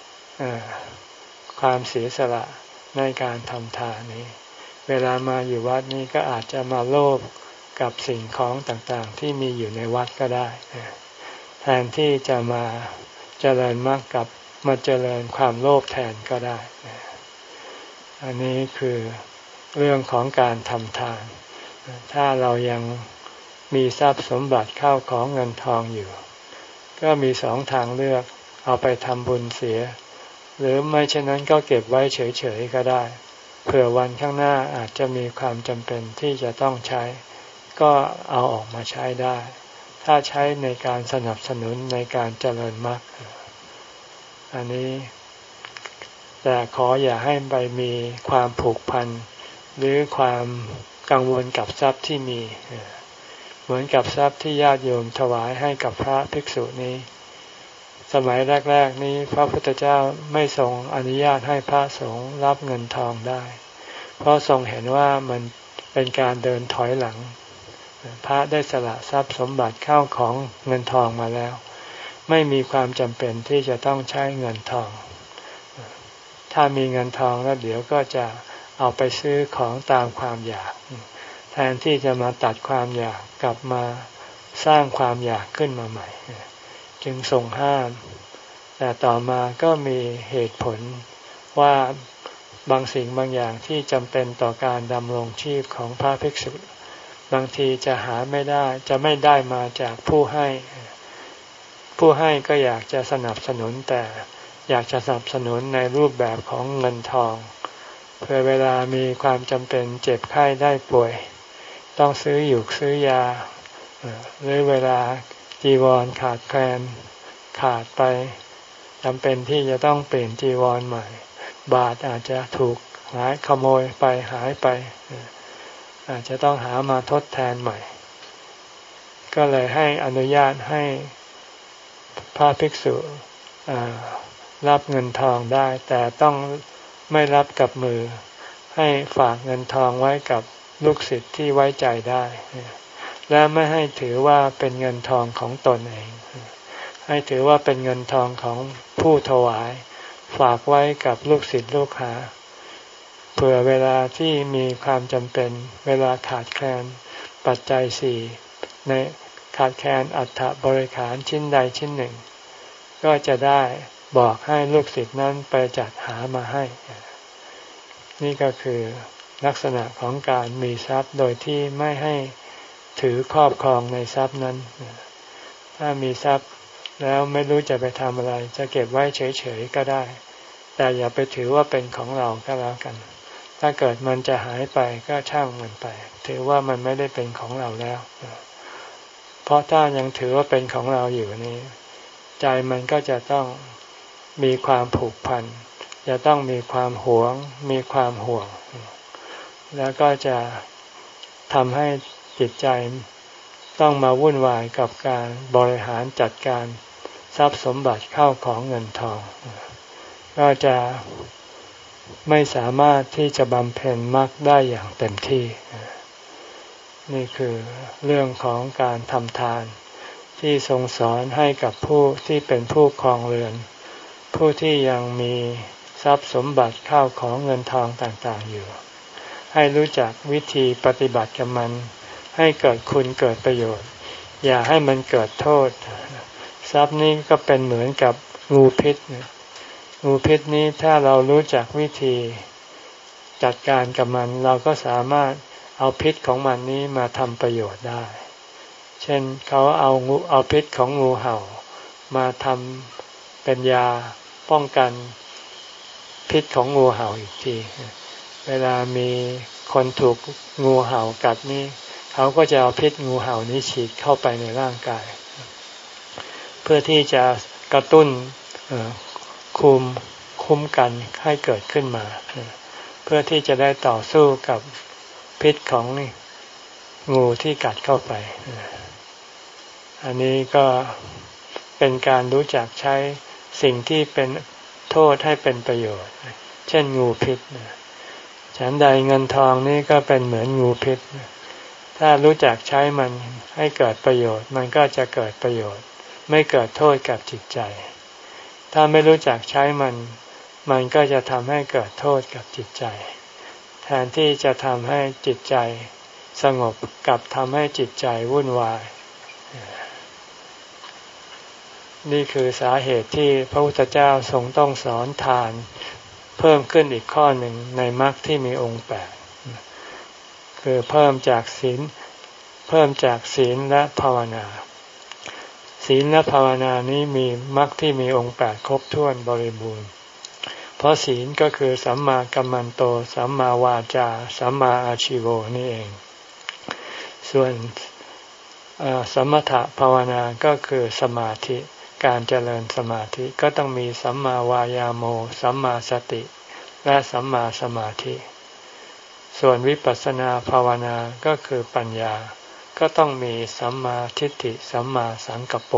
ความเสียสละในการทำทานนี้เวลามาอยู่วัดนี้ก็อาจจะมาโลภกับสิ่งของต่างๆที่มีอยู่ในวัดก็ได้แทนที่จะมาเจริญมรรคกับมาเจริญความโลภแทนก็ได้อันนี้คือเรื่องของการทำทานถ้าเรายังมีทรัพย์สมบัติเข้าของเงินทองอยู่ก็มีสองทางเลือกเอาไปทำบุญเสียหรือไม่เช่นนั้นก็เก็บไว้เฉยๆก็ได้เผื่อวันข้างหน้าอาจจะมีความจำเป็นที่จะต้องใช้ก็เอาออกมาใช้ได้ถ้าใช้ในการสนับสนุนในการเจริญมรรคอันนี้แต่ขออย่าให้ไปมีความผูกพันหรือความกังวลกับทรัพย์ที่มีเหมือนกับทรัพย์ที่ญาติโยมถวายให้กับพระภิกษุนี้สมัยแรกๆนี้พระพุทธเจ้าไม่ทรงอนุญาตให้พระสงฆ์รับเงินทองได้เพราะทรงเห็นว่ามันเป็นการเดินถอยหลังพระได้สละทรัพย์สมบัติเข้าของเงินทองมาแล้วไม่มีความจำเป็นที่จะต้องใช้เงินทองถ้ามีเงินทองแล้วเดี๋ยวก็จะเอาไปซื้อของตามความอยากแทนที่จะมาตัดความอยากกลับมาสร้างความอยากขึ้นมาใหม่จึงทรงห้ามแต่ต่อมาก็มีเหตุผลว่าบางสิ่งบางอย่างที่จำเป็นต่อการดำรงชีพของพระภิกษุบางทีจะหาไม่ได้จะไม่ได้มาจากผู้ให้ผู้ให้ก็อยากจะสนับสนุนแต่อยากจะสนับสนุนในรูปแบบของเงินทองเพื่อเวลามีความจำเป็นเจ็บไข้ได้ป่วยต้องซื้ออยู่ซื้อยาหรือเวลาจีวรขาดแคลนขาดไปจำเป็นที่จะต้องเปลี่ยนจีวรใหม่บาทอาจจะถูกหายขโมยไปหายไปอาจจะต้องหามาทดแทนใหม่ก็เลยให้อนุญาตให้พระภิกษุรับเงินทองได้แต่ต้องไม่รับกับมือให้ฝากเงินทองไว้กับลูกศิษย์ที่ไว้ใจได้และไม่ให้ถือว่าเป็นเงินทองของตนเองให้ถือว่าเป็นเงินทองของผู้ถวายฝากไว้กับลูกศิษย์ลูกหาเผื่อเวลาที่มีความจำเป็นเวลาขาดแคลนปัจจัยสี่ในขาดแคลนอัฐบริขารชิ้นใดชิ้นหนึ่งก็จะได้บอกให้ลูกศิษย์นั้นไปจัดหามาให้นี่ก็คือลักษณะของการมีทรัพย์โดยที่ไม่ให้ถือครอบครองในทรัพย์นั้นถ้ามีทรัพย์แล้วไม่รู้จะไปทำอะไรจะเก็บไว้เฉยๆก็ได้แต่อย่าไปถือว่าเป็นของเราก็แล้วกันถ้าเกิดมันจะหายไปก็ช่างมันไปถือว่ามันไม่ได้เป็นของเราแล้วเพราะถ้ายังถือว่าเป็นของเราอยู่นี้ใจมันก็จะต้องมีความผูกพันจะต้องมีความหวงมีความห่วงแล้วก็จะทำให้จิตใจต้องมาวุ่นวายกับการบริหารจัดการทรัพย์สมบัติเข้าของเงินทองก็จะไม่สามารถที่จะบำเพ็ญมรรคได้อย่างเต็มที่นี่คือเรื่องของการทำทานที่ทรงสอนให้กับผู้ที่เป็นผู้ครองเรือนผู้ที่ยังมีทรัพย์สมบัติเข้าของเงินทองต่างๆอยู่ให้รู้จักวิธีปฏิบัติกับมันให้เกิดคุณเกิดประโยชน์อย่าให้มันเกิดโทษทรัพย์นี้ก็เป็นเหมือนกับงูพิษงูพิษนี้ถ้าเรารู้จักวิธีจัดการกับมันเราก็สามารถเอาพิษของมันนี้มาทำประโยชน์ได้เช่นเขาเอางูเอาพิษของงูเห่ามาทำเป็นยาป้องกันพิษของงูเห่าอีกทีเวลามีคนถูกงูเห่ากัดนี่เขาก็จะเอาพิษงูเห่านี้ฉีดเข้าไปในร่างกายเพื่อที่จะกระตุ้นคุมคุ้มกันให้เกิดขึ้นมาเพื่อที่จะได้ต่อสู้กับพิษของงูที่กัดเข้าไปอันนี้ก็เป็นการรู้จักใช้สิ่งที่เป็นโทษให้เป็นประโยชน์เช่นงูพิษฉันใดเงินทองนี่ก็เป็นเหมือนงูพิษถ้ารู้จักใช้มันให้เกิดประโยชน์มันก็จะเกิดประโยชน์ไม่เกิดโทษกับจิตใจถ้าไม่รู้จักใช้มันมันก็จะทำให้เกิดโทษกับจิตใจแทนที่จะทำให้จิตใจสงบกลับทำให้จิตใจวุ่นวายนี่คือสาเหตุที่พระพุทธเจ้าทรงต้องสอนทานเพิ่มขึ้นอีกข้อหนึ่งในมรรคที่มีองค์แปดคือเพิ่มจากศีลเพิ่มจากศีลและภาวนาศีลและภาวนานี้มีมรรคที่มีองค์แปดครบถ้วนบริบูรณ์เพราะศีลก็คือสัมมากัมมันโตสัมมาวาจาสัมมาอาชิโวนี่เองส่วนสมถะภาวนาก็คือสมาธิการเจริญสมาธิก็ต้องมีสัมมาวายาโมสัมมาสติและสัมมาสมาธิส่วนวิปัสสนาภาวนาก็คือปัญญาก็ต้องมีสัมมาทิฏฐิสัมมาสังกัปโป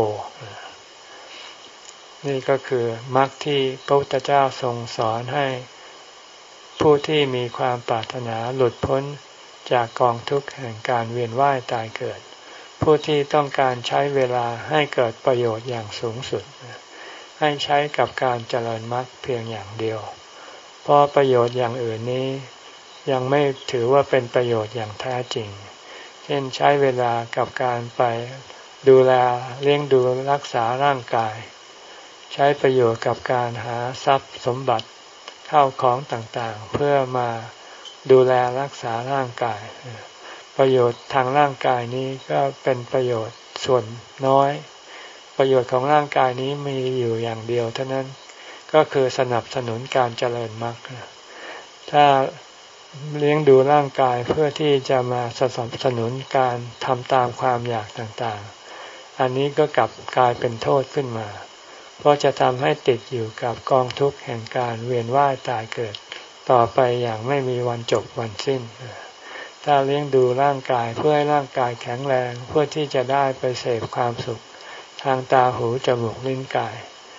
นี่ก็คือมรรคที่พระพุทธเจ้าทรงสอนให้ผู้ที่มีความปรารถนาหลุดพ้นจากกองทุกข์แห่งการเวียนว่ายตายเกิดผู้ที่ต้องการใช้เวลาให้เกิดประโยชน์อย่างสูงสุดให้ใช้กับการเจริญมรรคเพียงอย่างเดียวเพราะประโยชน์อย่างอื่นนี้ยังไม่ถือว่าเป็นประโยชน์อย่างแท้จริงเช่นใช้เวลากับการไปดูแลเลี้ยงดูรักษาร่างกายใช้ประโยชน์กับการหาทรัพย์สมบัติเข้าของต่างๆเพื่อมาดูแลรักษาร่างกายประโยชน์ทางร่างกายนี้ก็เป็นประโยชน์ส่วนน้อยประโยชน์ของร่างกายนี้มีอยู่อย่างเดียวเท่านั้นก็คือสนับสนุนการเจริญมรรคถ้าเลี้ยงดูร่างกายเพื่อที่จะมาสนับสนุนการทำตามความอยากต่างๆอันนี้ก็กลับกลายเป็นโทษขึ้นมาเพราะจะทำให้ติดอยู่กับกองทุกข์แห่งการเวียนว่ายตายเกิดต่อไปอย่างไม่มีวันจบวันสิ้นถ้าเลี้ยงดูร่างกายเพื่อให้ร่างกายแข็งแรงเพื่อที่จะได้ไปเสพความสุขทางตาหูจมูกลิ้นกาย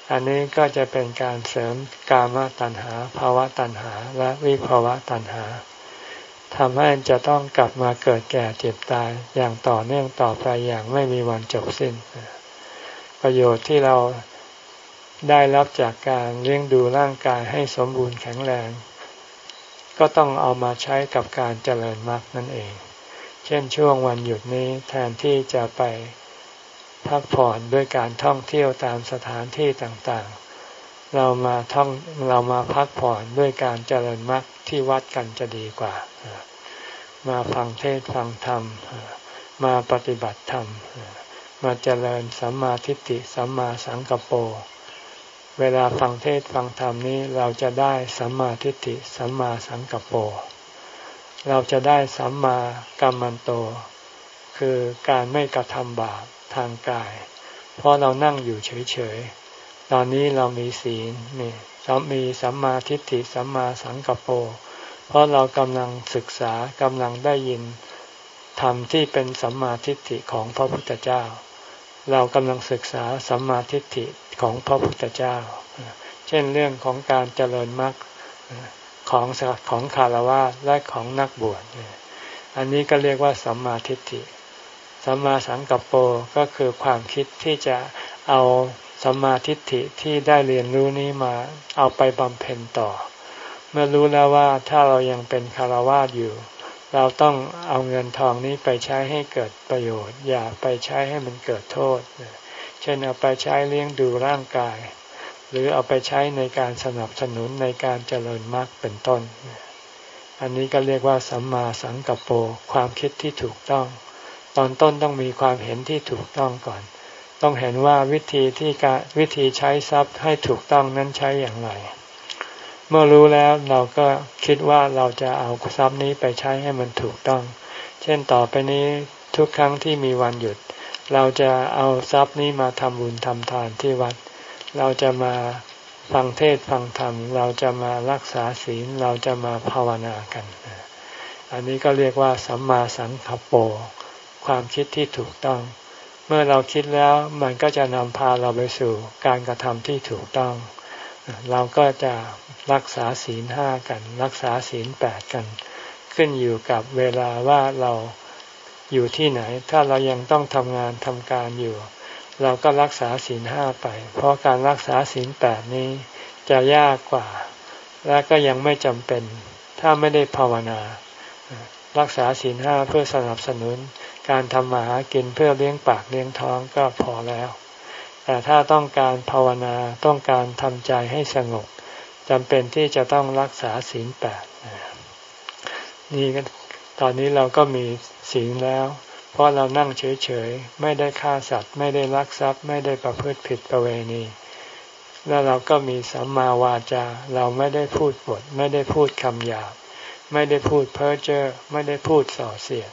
อันนี้ก็จะเป็นการเสริมกามตัณหาภาวะตัณหาและวิภาวะตัณหาทำให้จะต้องกลับมาเกิดแก่เจ็บตายอย่างต่อเนื่องต่อไปอย่างไม่มีวันจบสิ้นประโยชน์ที่เราได้รับจากการเลี้ยงดูร่างกายให้สมบูรณ์แข็งแรงก็ต้องเอามาใช้กับการเจริญมรรคนั่นเองเช่นช่วงวันหยุดนี้แทนที่จะไปพักผ่อนด้วยการท่องเที่ยวตามสถานที่ต่างๆเรามาท่องเรามาพักผ่อนด้วยการเจริญมรรคที่วัดกันจะดีกว่ามาฟังเทศน์ฟังธรรมมาปฏิบัติธรรมมาเจริญสัมมาทิฏฐิสัมมาสังกัปโปเวลาฟังเทศน์ฟังธรรมนี้เราจะได้สัมมาทิฏฐิสัมมาสังกัปโปเราจะได้สัมมากัมมันโตคือการไม่กระทำบาปทางกายเพราะเรานั่งอยู่เฉยๆตอนนี้เรามีศีลมีมีสัมมาทิฏฐิสัมมาสังกัปโปเพราะเรากำลังศึกษากำลังได้ยินธรรมที่เป็นสัมมาทิฏฐิของพระพุทธเจ้าเรากำลังศึกษาสัมมาทิฏฐิของพระพุทธเจ้าเช่นเรื่องของการเจริญมรรคของของฆราวาสและของนักบวชอันนี้ก็เรียกว่าสัมมาทิฏฐิสัมมาสังกัปโปก็คือความคิดที่จะเอาสัมมาทิฏฐิที่ได้เรียนรู้นี้มาเอาไปบำเพ็ญต่อเมื่อรู้แล้วว่าถ้าเรายังเป็นฆราวาสอยู่เราต้องเอาเงินทองนี้ไปใช้ให้เกิดประโยชน์อย่าไปใช้ให้มันเกิดโทษเช่นเอาไปใช้เลี้ยงดูร่างกายหรือเอาไปใช้ในการสนับสนุนในการเจริญมรรคเป็นต้นอันนี้ก็เรียกว่าสัมมาสังกัปโปความคิดที่ถูกต้องตอนต้นต้องมีความเห็นที่ถูกต้องก่อนต้องเห็นว่าวิธีที่การวิธีใช้ทรัพย์ให้ถูกต้องนั้นใช้อย่างไรเมื่อรู้แล้วเราก็คิดว่าเราจะเอาทรัพย์นี้ไปใช้ให้มันถูกต้องเช่นต่อไปนี้ทุกครั้งที่มีวันหยุดเราจะเอาทรัพย์นี้มาทำบุญทำทานที่วัดเราจะมาฟังเทศน์ฟังธรรมเราจะมารักษาศีลเราจะมาภาวนากันอันนี้ก็เรียกว่าสัมมาสังกัปโปความคิดที่ถูกต้องเมื่อเราคิดแล้วมันก็จะนำพาเราไปสู่การกระทำที่ถูกต้องเราก็จะรักษาศีลห้ากันรักษาศีลแปดกันขึ้นอยู่กับเวลาว่าเราอยู่ที่ไหนถ้าเรายังต้องทำงานทำการอยู่เราก็รักษาศีลห้าไปเพราะการรักษาศีลแปดนี้จะยากกว่าและก็ยังไม่จำเป็นถ้าไม่ได้ภาวนารักษาศีลห้าเพื่อสนับสนุนการทำมาหากินเพื่อเลี้ยงปากเลี้ยงท้องก็พอแล้วแต่ถ้าต้องการภาวนาต้องการทำใจให้สงบจำเป็นที่จะต้องรักษาศีลแปดนี่ตอนนี้เราก็มีศีลแล้วเพราะเรานั่งเฉยๆไม่ได้ฆ่าสัตว์ไม่ได้ลักทรัพย์ไม่ได้ประพฤติผิดประเวณีแล้วเราก็มีสัมมาวาจาเราไม่ได้พูดปดไม่ได้พูดคำหยาบไม่ได้พูดเพ้อเจ้อไม่ได้พูดส่อเสียด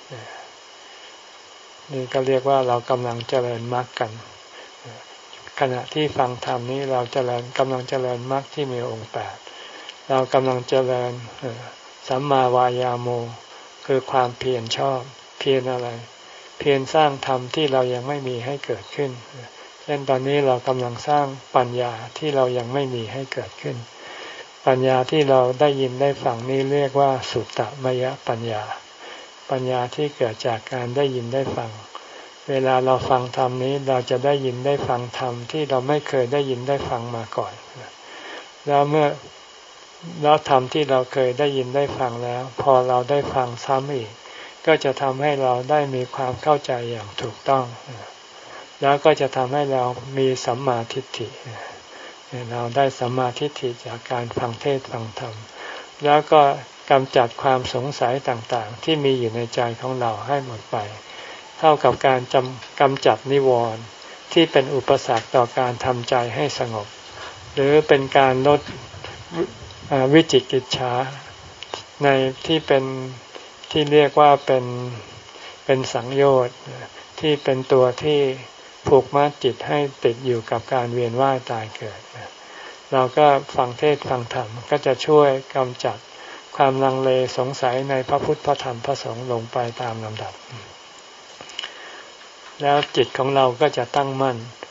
นี่ก็เรียกว่าเรากำลังเจริญมรรคกันขณะที่ฟังธรรมนี้เราเจริญกำลังเจริญมรรคที่มีองค์แปดเรากำลังเจริญสัมมาวายาโมคือความเพียรชอบเพียรอะไรเพียรสร้างธรรมที่เรายังไม่มีให้เกิดขึ้นเช่นตอนนี้เรากำลังสร้างปัญญาที่เรายังไม่มีให้เกิดขึ้นปัญญาที่เราได้ยินได้ฟังนี้เรียกว่าสุตตมยปัญญาปัญญาที่เกิดจากการได้ยินได้ฟังเวลาเราฟังธรรมนี้เราจะได้ยินได้ฟังธรรมที่เราไม่เคยได้ยินได้ฟังมาก่อนแล้วเมื่อแล้วธรรมที่เราเคยได้ยินได้ฟังแล้วพอเราได้ฟังซ้ำอีกก็จะทำให้เราได้มีความเข้าใจอย่างถูกต้องแล้วก็จะทำให้เรามีสัมมาทิฏฐิเราได้สัมมาทิฏฐิจากการฟังเทศน์ฟังธรรมแล้วก็กำจัดความสงสัยต่างๆที่มีอยู่ในใจของเราให้หมดไปเท่ากับการจำกำจัดนิวรณ์ที่เป็นอุปสรรคต่อการทำใจให้สงบหรือเป็นการลดวิจิกิจฉาในที่เป็นที่เรียกว่าเป็นเป็นสังโยชน์ที่เป็นตัวที่ผูกมัดจิตให้ติดอยู่กับการเวียนว่ายตายเกิดเราก็ฟังเทศน์ฟังธรรมก็จะช่วยกำจัดความลังเลสงสัยในพระพุทธพระธรรมพระสงฆ์ลงไปตามลำดับแล้วจิตของเราก็จะตั้งมั่น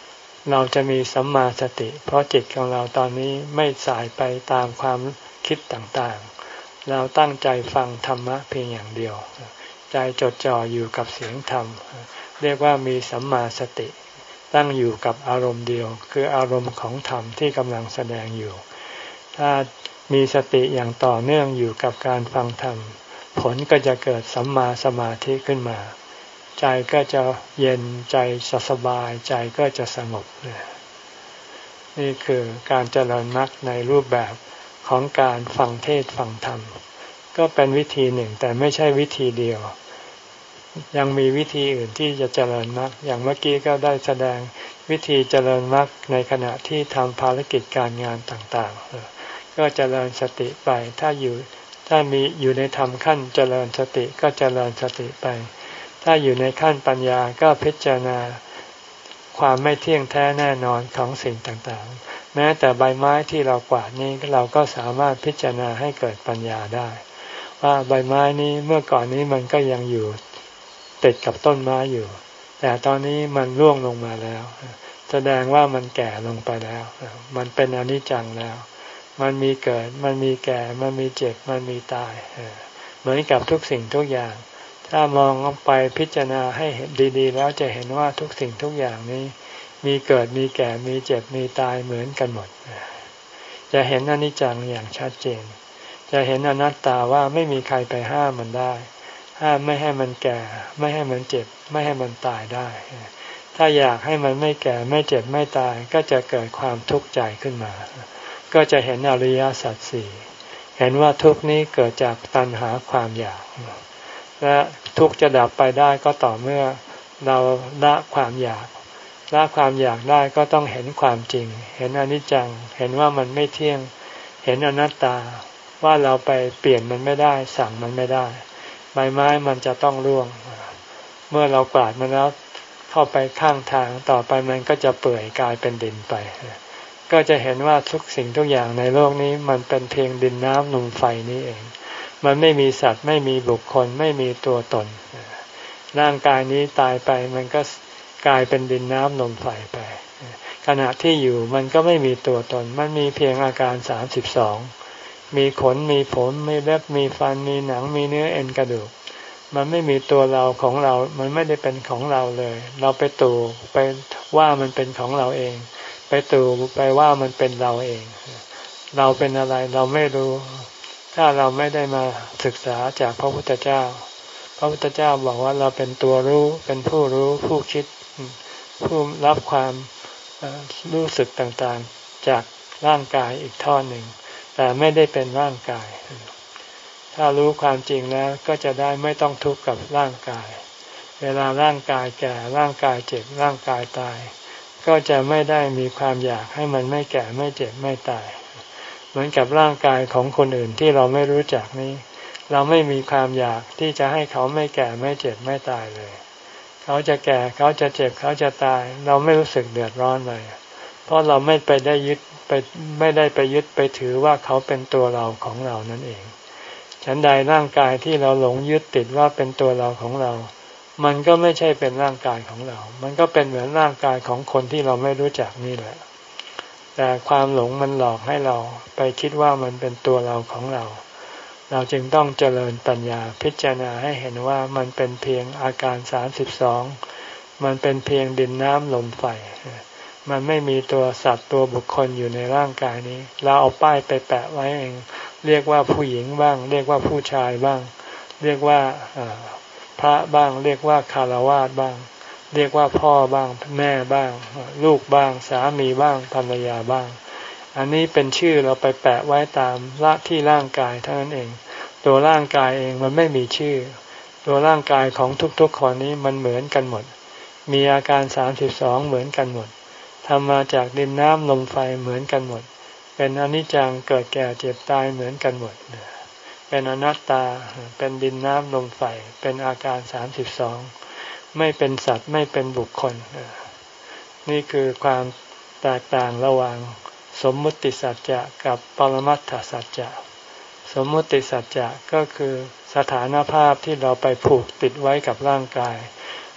เราจะมีสัมมาสติเพราะจิตของเราตอนนี้ไม่สายไปตามความคิดต่างๆเราตั้งใจฟังธรรมะเพียงอย่างเดียวใจจดจ่ออยู่กับเสียงธรรมเรียกว่ามีสัมมาสติตั้งอยู่กับอารมณ์เดียวคืออารมณ์ของธรรมที่กำลังแสดงอยู่ถ้ามีสติอย่างต่อเนื่องอยู่กับการฟังธรรมผลก็จะเกิดสัมมาสมาธิขึ้นมาใจก็จะเย็นใจสบายใจก็จะสงบนี่คือการเจริญมรรคในรูปแบบของการฟังเทศน์ฟังธรรมก็เป็นวิธีหนึ่งแต่ไม่ใช่วิธีเดียวยังมีวิธีอื่นที่จะเจริญมรรคอย่างเมื่อกี้ก็ได้แสดงวิธีเจริญมรรคในขณะที่ทำภารกิจการงานต่างๆก็เจริญสติไปถ้าอยู่ถ้ามีอยู่ในธรรมขั้นเจริญสติก็เจริญสติไปถ้าอยู่ในขั้นปัญญาก็พิจารณาความไม่เที่ยงแท้แน่นอนของสิ่งต่างๆแม้แต่ใบไม้ที่เรากวาดนี้เราก็สามารถพิจารณาให้เกิดปัญญาได้ว่าใบไม้นี้เมื่อก่อนนี้มันก็ยังอยู่ติดกับต้นไม้อยู่แต่ตอนนี้มันร่วงลงมาแล้วแสดงว่ามันแก่ลงไปแล้วมันเป็นอนิจจังแล้วมันมีเกิดมันมีแก่มันมีเจ็บมันมีตายเหมือนกับทุกสิ่งทุกอย่างถ้ามองไปพิจารณาให้เห็นดีๆแล้วจะเห็นว่าทุกสิ่งทุกอย่างนี้มีเกิดมีแก่มีเจ็บมีตายเหมือนกันหมดจะเห็นอนิจจังอย่างชัดเจนจะเห็นอนัตตาว่าไม่มีใครไปห้ามมันได้ห้ามไม่ให้มันแก่ไม่ให้มันเจ็บไม่ให้มันตายได้ถ้าอยากให้มันไม่แก่ไม่เจ็บไม่ตายก็จะเกิดความทุกข์ใจขึ้นมาก็จะเห็นอริยสัจสี่เห็นว่าทุกข์นี้เกิดจากตัณหาความอยากและทุกข์จะดับไปได้ก็ต่อเมื่อเราละความอยากละความอยากได้ก็ต้องเห็นความจริงเห็นอนิจจังเห็นว่ามันไม่เที่ยงเห็นอนัตตาว่าเราไปเปลี่ยนมันไม่ได้สั่งมันไม่ได้ใบไม้มันจะต้องร่วงเมื่อเรากวาดมันแล้วเข้าไปข้างทางต่อไปมันก็จะเปื่อยกลายเป็นดินไปก็จะเห็นว่าทุกสิ่งทุกอย่างในโลกนี้มันเป็นเพียงดินน้ำลมไฟนี้เองมันไม่มีสัตว์ไม่มีบุคคลไม่มีตัวตนร่างกายนี้ตายไปมันก็กลายเป็นดินน้ำลมไฟไปขณะที่อยู่มันก็ไม่มีตัวตนมันมีเพียงอาการสามสิบสองมีขนมีผมมีเล็บมีฟันมีหนังมีเนื้อเอ็นกระดูกมันไม่มีตัวเราของเรามันไม่ได้เป็นของเราเลยเราไปตู่ไปว่ามันเป็นของเราเองไปตู่ไปว่ามันเป็นเราเองเราเป็นอะไรเราไม่รู้ถ้าเราไม่ได้มาศึกษาจากพระพุทธเจ้าพระพุทธเจ้าบอกว่าเราเป็นตัวรู้เป็นผู้รู้ผู้คิดผู้รับความรู้สึกต่างๆจากร่างกายอีกท่อนหนึ่งแต่ไม่ได้เป็นร่างกายถ้ารู้ความจริงแล้วก็จะได้ไม่ต้องทุกข์กับร่างกายเวลาร่างกายแก่ร่างกายเจ็บร่างกายตายก็จะไม่ได้มีความอยากให้มันไม่แก่ไม่เจ็บไม่ตายเหมือนกับร่างกายของคนอื่นที่เราไม่รู้จักนี้เราไม่มีความอยากที่จะให้เขาไม่แก่ไม่เจ็บไม่ตายเลยเขาจะแก่เขาจะเจ็บเขาจะตายเราไม่รู้สึกเดือดร้อนเลยเพราะเราไม่ไปได้ยึดไปไม่ได้ไปยึดไปถือว่าเขาเป็นตัวเราของเรานั่นเองฉันใดร่างกายที่เราหลงยึดติดว่าเป็นตัวเราของเรามันก็ไม่ใช่เป็นร่างกายของเรามันก็เป็นเหมือนร่างกายของคนที่เราไม่รู้จักนี่แหละแต่ความหลงมันหลอกให้เราไปคิดว่ามันเป็นตัวเราของเราเราจึงต้องเจริญปัญญาพิจารณาให้เห็นว่ามันเป็นเพียงอาการสามสิบสองมันเป็นเพียงดินน้ำลมไฟมันไม่มีตัวสัตว์ตัวบุคคลอยู่ในร่างกายนี้เราเอาป้ายไปแปะไว้เองเรียกว่าผู้หญิงบ้างเรียกว่าผู้ชายบ้างเรียกว่าพระบ้างเรียกว่าคฤหัสถ์บ้างเรียกว่าพ่อบ้างแม่บ้างลูกบ้างสามีบ้างภรรยาบ้างอันนี้เป็นชื่อเราไปแปะไว้ตามละที่ร่างกายเท่านั้นเองตัวร่างกายเองมันไม่มีชื่อตัวร่างกายของทุกๆคนนี้มันเหมือนกันหมดมีอาการสามสิบสองเหมือนกันหมดทำมาจากดินน้ำลมไฟเหมือนกันหมดเป็นอนิจจังเกิดแก่เจ็บตายเหมือนกันหมดเป็นอนัตตาเป็นดินน้ำลมไฟเป็นอาการสามสิบสองไม่เป็นสัตว์ไม่เป็นบุคคลนี่คือความแตกต่างระหว่างสมมุติสัจจะกับปรมัตถสัจจะสมมุติสัจจะก็คือสถานภาพที่เราไปผูกติดไว้กับร่างกาย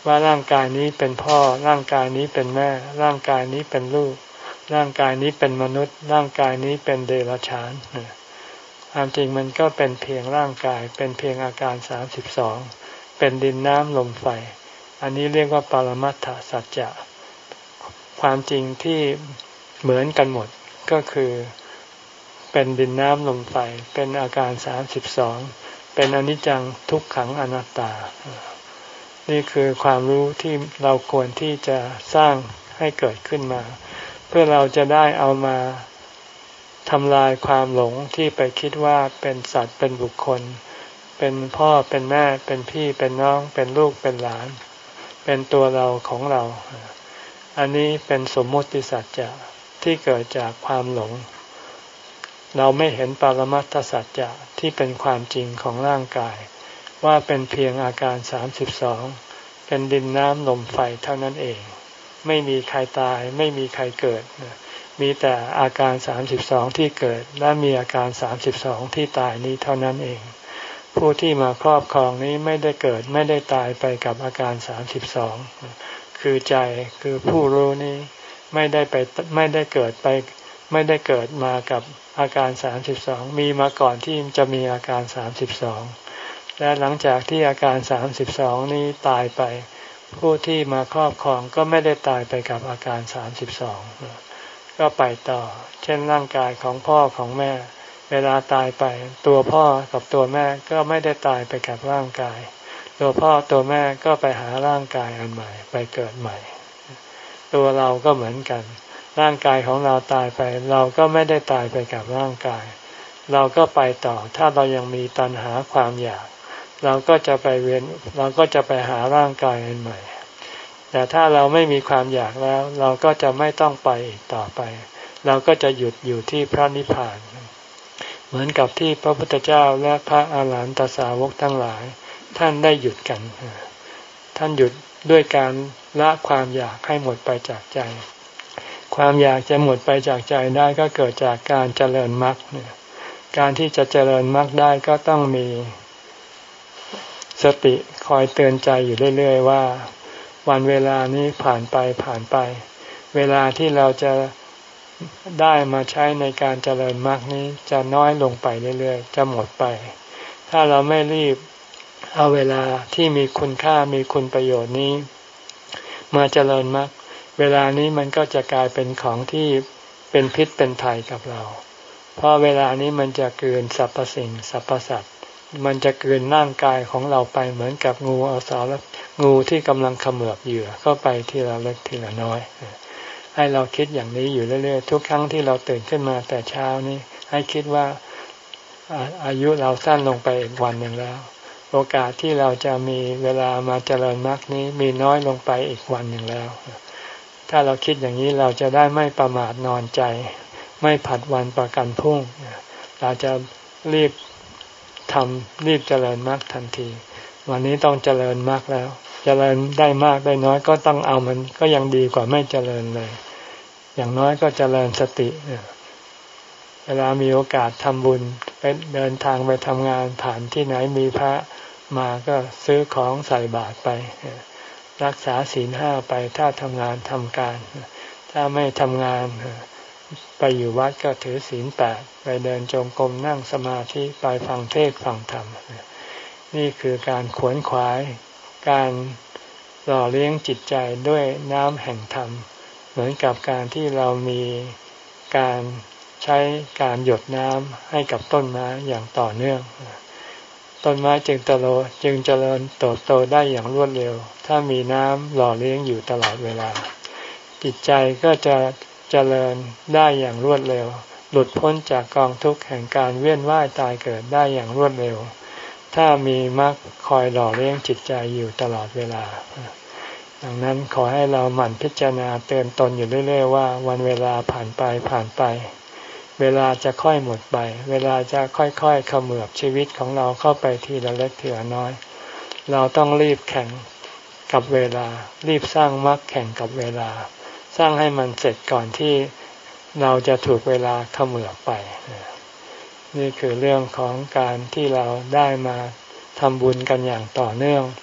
ว่าร่างกายนี้เป็นพ่อร่างกายนี้เป็นแม่ร่างกายนี้เป็นลูกร่างกายนี้เป็นมนุษย์ร่างกายนี้เป็นเดรัจฉานความจริงมันก็เป็นเพียงร่างกายเป็นเพียงอาการสามสิบสองเป็นดินน้ำลมไฟอันนี้เรียกว่าปรมัตถสัจจะความจริงที่เหมือนกันหมดก็คือเป็นดินน้ำลมไฟเป็นอาการสามสิบสองเป็นอนิจจังทุกขังอนัตตานี่คือความรู้ที่เราควรที่จะสร้างให้เกิดขึ้นมาเพื่อเราจะได้เอามาทำลายความหลงที่ไปคิดว่าเป็นสัตว์เป็นบุคคลเป็นพ่อเป็นแม่เป็นพี่เป็นน้องเป็นลูกเป็นหลานเป็นตัวเราของเราอันนี้เป็นสมมติสัจจะที่เกิดจากความหลงเราไม่เห็นปรมัตถสัจจะที่เป็นความจริงของร่างกายว่าเป็นเพียงอาการสามสิบสองเป็นดินน้ำลมไฟเท่านั้นเองไม่มีใครตายไม่มีใครเกิดมีแต่อาการสามสิบสองที่เกิดและมีอาการสามสิบสองที่ตายนี้เท่านั้นเองผู้ที่มาครอบครองนี้ไม่ได้เกิดไม่ได้ตายไปกับอาการสามสิบสองคือใจคือผู้รู้นี้ไม่ได้ไปไม่ได้เกิดไปไม่ได้เกิดมากับอาการสามสิบสองมีมาก่อนที่จะมีอาการสามสิบสองและหลังจากที่อาการสามสิบสองนี้ตายไปผู้ที่มาครอบครองก็ไม่ได้ตายไปกับอาการสามสิบสองก็ไปต่อเช่นร่างกายของพ่อของแม่เวลาตายไปตัวพ่อกับตัวแม่ก็ไม่ได้ตายไปกับร่างกายตัวพ่อตัวแม่ก็ไปหาร่างกายอันใหม่ไปเกิดใหม่ตัวเราก็เหมือนกันร่างกายของเราตายไปเราก็ไม่ได้ตายไปกับร่างกายเราก็ไปต่อถ้าเรายังมีตัณหาความอยากเราก็จะไปเวียนเราก็จะไปหาร่างกายอันใหม่แต่ถ้าเราไม่มีความอยากแล้วเราก็จะไม่ต้องไปอีกต่อไปเราก็จะหยุดอยู่ที่พระนิพพานเหมือนกับที่พระพุทธเจ้าและพระอาหารหันตสาวกทั้งหลายท่านได้หยุดกันท่านหยุดด้วยการละความอยากให้หมดไปจากใจความอยากจะหมดไปจากใจได้ก็เกิดจากการเจริญมรรคการที่จะเจริญมรรคได้ก็ต้องมีสติคอยเตือนใจอยู่เรื่อยๆว่าวันเวลานี้ผ่านไปผ่านไปเวลาที่เราจะได้มาใช้ในการเจริญมรรคนี้จะน้อยลงไปเรื่อยๆจะหมดไปถ้าเราไม่รีบเอาเวลาที่มีคุณค่ามีคุณประโยชน์นี้มาเจริญมรรคเวลานี้มันก็จะกลายเป็นของที่เป็นพิษเป็นภัยกับเราเพราะเวลานี้มันจะกลืนสรรพสิ่งสรรพสัตว์มันจะกลืนร่างกายของเราไปเหมือนกับงูเอาสารงูที่กำลังเขมือบเหยื่อเข้าไปทีละเล็กทีละน้อยให้เราคิดอย่างนี้อยู่เรื่อยๆทุกครั้งที่เราตื่นขึ้นมาแต่เช้านี้ให้คิดว่าอายุเราสั้นลงไปอีกวันหนึ่งแล้วโอกาสที่เราจะมีเวลามาเจริญมรรคนี้มีน้อยลงไปอีกวันหนึ่งแล้วถ้าเราคิดอย่างนี้เราจะได้ไม่ประมาทนอนใจไม่ผัดวันประกันพรุ่งเราจะรีบทำรีบเจริญมรรคทันทีวันนี้ต้องเจริญมรรคแล้วเจริญได้มากได้น้อยก็ต้องเอามันก็ยังดีกว่าไม่เจริญเลยอย่างน้อยก็เจริญสติเวลามีโอกาสทำบุญไปเดินทางไปทำงานผ่านที่ไหนมีพระมาก็ซื้อของใส่บาตรไปรักษาศีลห้าไปถ้าทำงานทำการถ้าไม่ทำงานไปอยู่วัดก็ถือศีลแปดไปเดินจงกรมนั่งสมาธิไปฟังเทศน์ฟังธรรมนี่คือการขวนขวายการหล่อเลี้ยงจิตใจด้วยน้ำแห่งธรรมเหมือนกับการที่เรามีการใช้การหยดน้ำให้กับต้นไม้อย่างต่อเนื่องต้นไม้จึงเติบโตจึงเจริญเติบโตได้อย่างรวดเร็วถ้ามีน้ำหล่อเลี้ยงอยู่ตลอดเวลาจิตใจก็จะเจริญได้อย่างรวดเร็วหลุดพ้นจากกองทุกข์แห่งการเวียนว่ายตายเกิดได้อย่างรวดเร็วถ้ามีมรรคคอยหล่อเลี้ยงจิตใจอยู่ตลอดเวลาดังนั้นขอให้เราหมั่นพิจารณาเตือนตนอยู่เรื่อยๆว่าวันเวลาผ่านไปผ่านไปเวลาจะค่อยหมดไปเวลาจะค่อยๆเขมือบชีวิตของเราเข้าไปทีละเล็กทีละน้อยเราต้องรีบแข่งกับเวลารีบสร้างมรรคแข่งกับเวลาสร้างให้มันเสร็จก่อนที่เราจะถูกเวลาเขมือบไปนี่คือเรื่องของการที่เราได้มาทำบุญกันอย่างต่อเนื่อง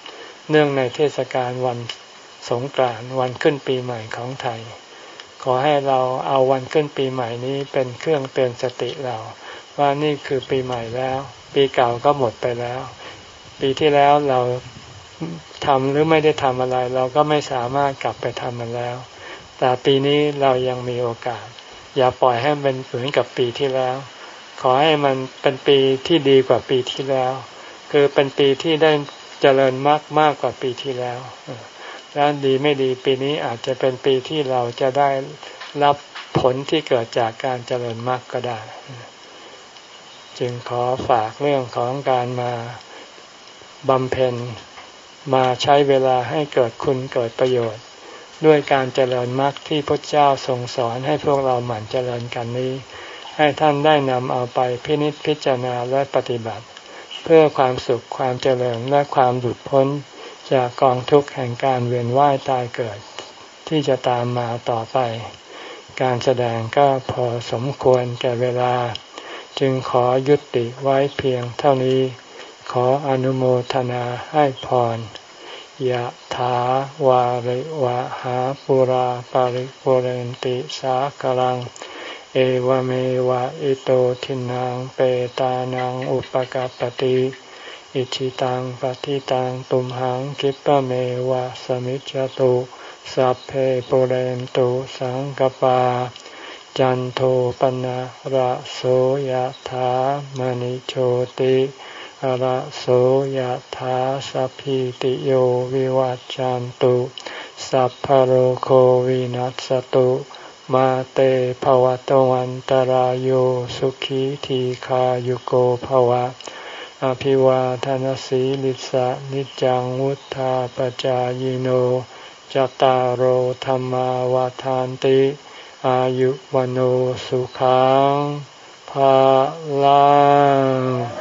เนื่องในเทศกาลวันสงกรานต์วันขึ้นปีใหม่ของไทยขอให้เราเอาวันขึ้นปีใหม่นี้เป็นเครื่องเตือนสติเราว่านี่คือปีใหม่แล้วปีเก่าก็หมดไปแล้วปีที่แล้วเราทำหรือไม่ได้ทำอะไรเราก็ไม่สามารถกลับไปทำมันแล้วแต่ปีนี้เรายังมีโอกาสอย่าปล่อยให้มันเหมือนกับปีที่แล้วขอให้มันเป็นปีที่ดีกว่าปีที่แล้วคือเป็นปีที่ได้เจริญมากมากกว่าปีที่แล้วแล้วดีไม่ดีปีนี้อาจจะเป็นปีที่เราจะได้รับผลที่เกิดจากการเจริญมากก็ได้จึงขอฝากเรื่องของการมาบำเพ็ญมาใช้เวลาให้เกิดคุณเกิดประโยชน์ด้วยการเจริญมรรคที่พระเจ้าทรงสอนให้พวกเราหมั่นเจริญกันนี้ให้ท่านได้นำเอาไปพินิจพิจารณาและปฏิบัติเพื่อความสุขความเจริญและความหลุดพ้นจากกองทุกข์แห่งการเวียนว่ายตายเกิดที่จะตามมาต่อไปการแสดงก็พอสมควรแก่เวลาจึงขอยุติไว้เพียงเท่านี้ขออนุโมทนาให้พรยะถาวาริวะหาปุราปาริปุเรนติสากลังเอวเมวะอิโตทินังเปตานังอุปกัปปติอิชิตังปฏิตังตุมหังคิปะเมวะสมิจจตุสัพเพปุเรนตุสังกปาจันโทปนะระโสยถามณิโชติระโสยถาสัพพิติโยวิวัจจันตุสัพพโรโควินัสตุมาเตภวัตวันตารโยสุขีทีขายุโกภวะอภิวาทานสีลิสะนิจังวุธาปจายโนจตารโหธรรมาวาทานติอายุวโนสุขังภาลัง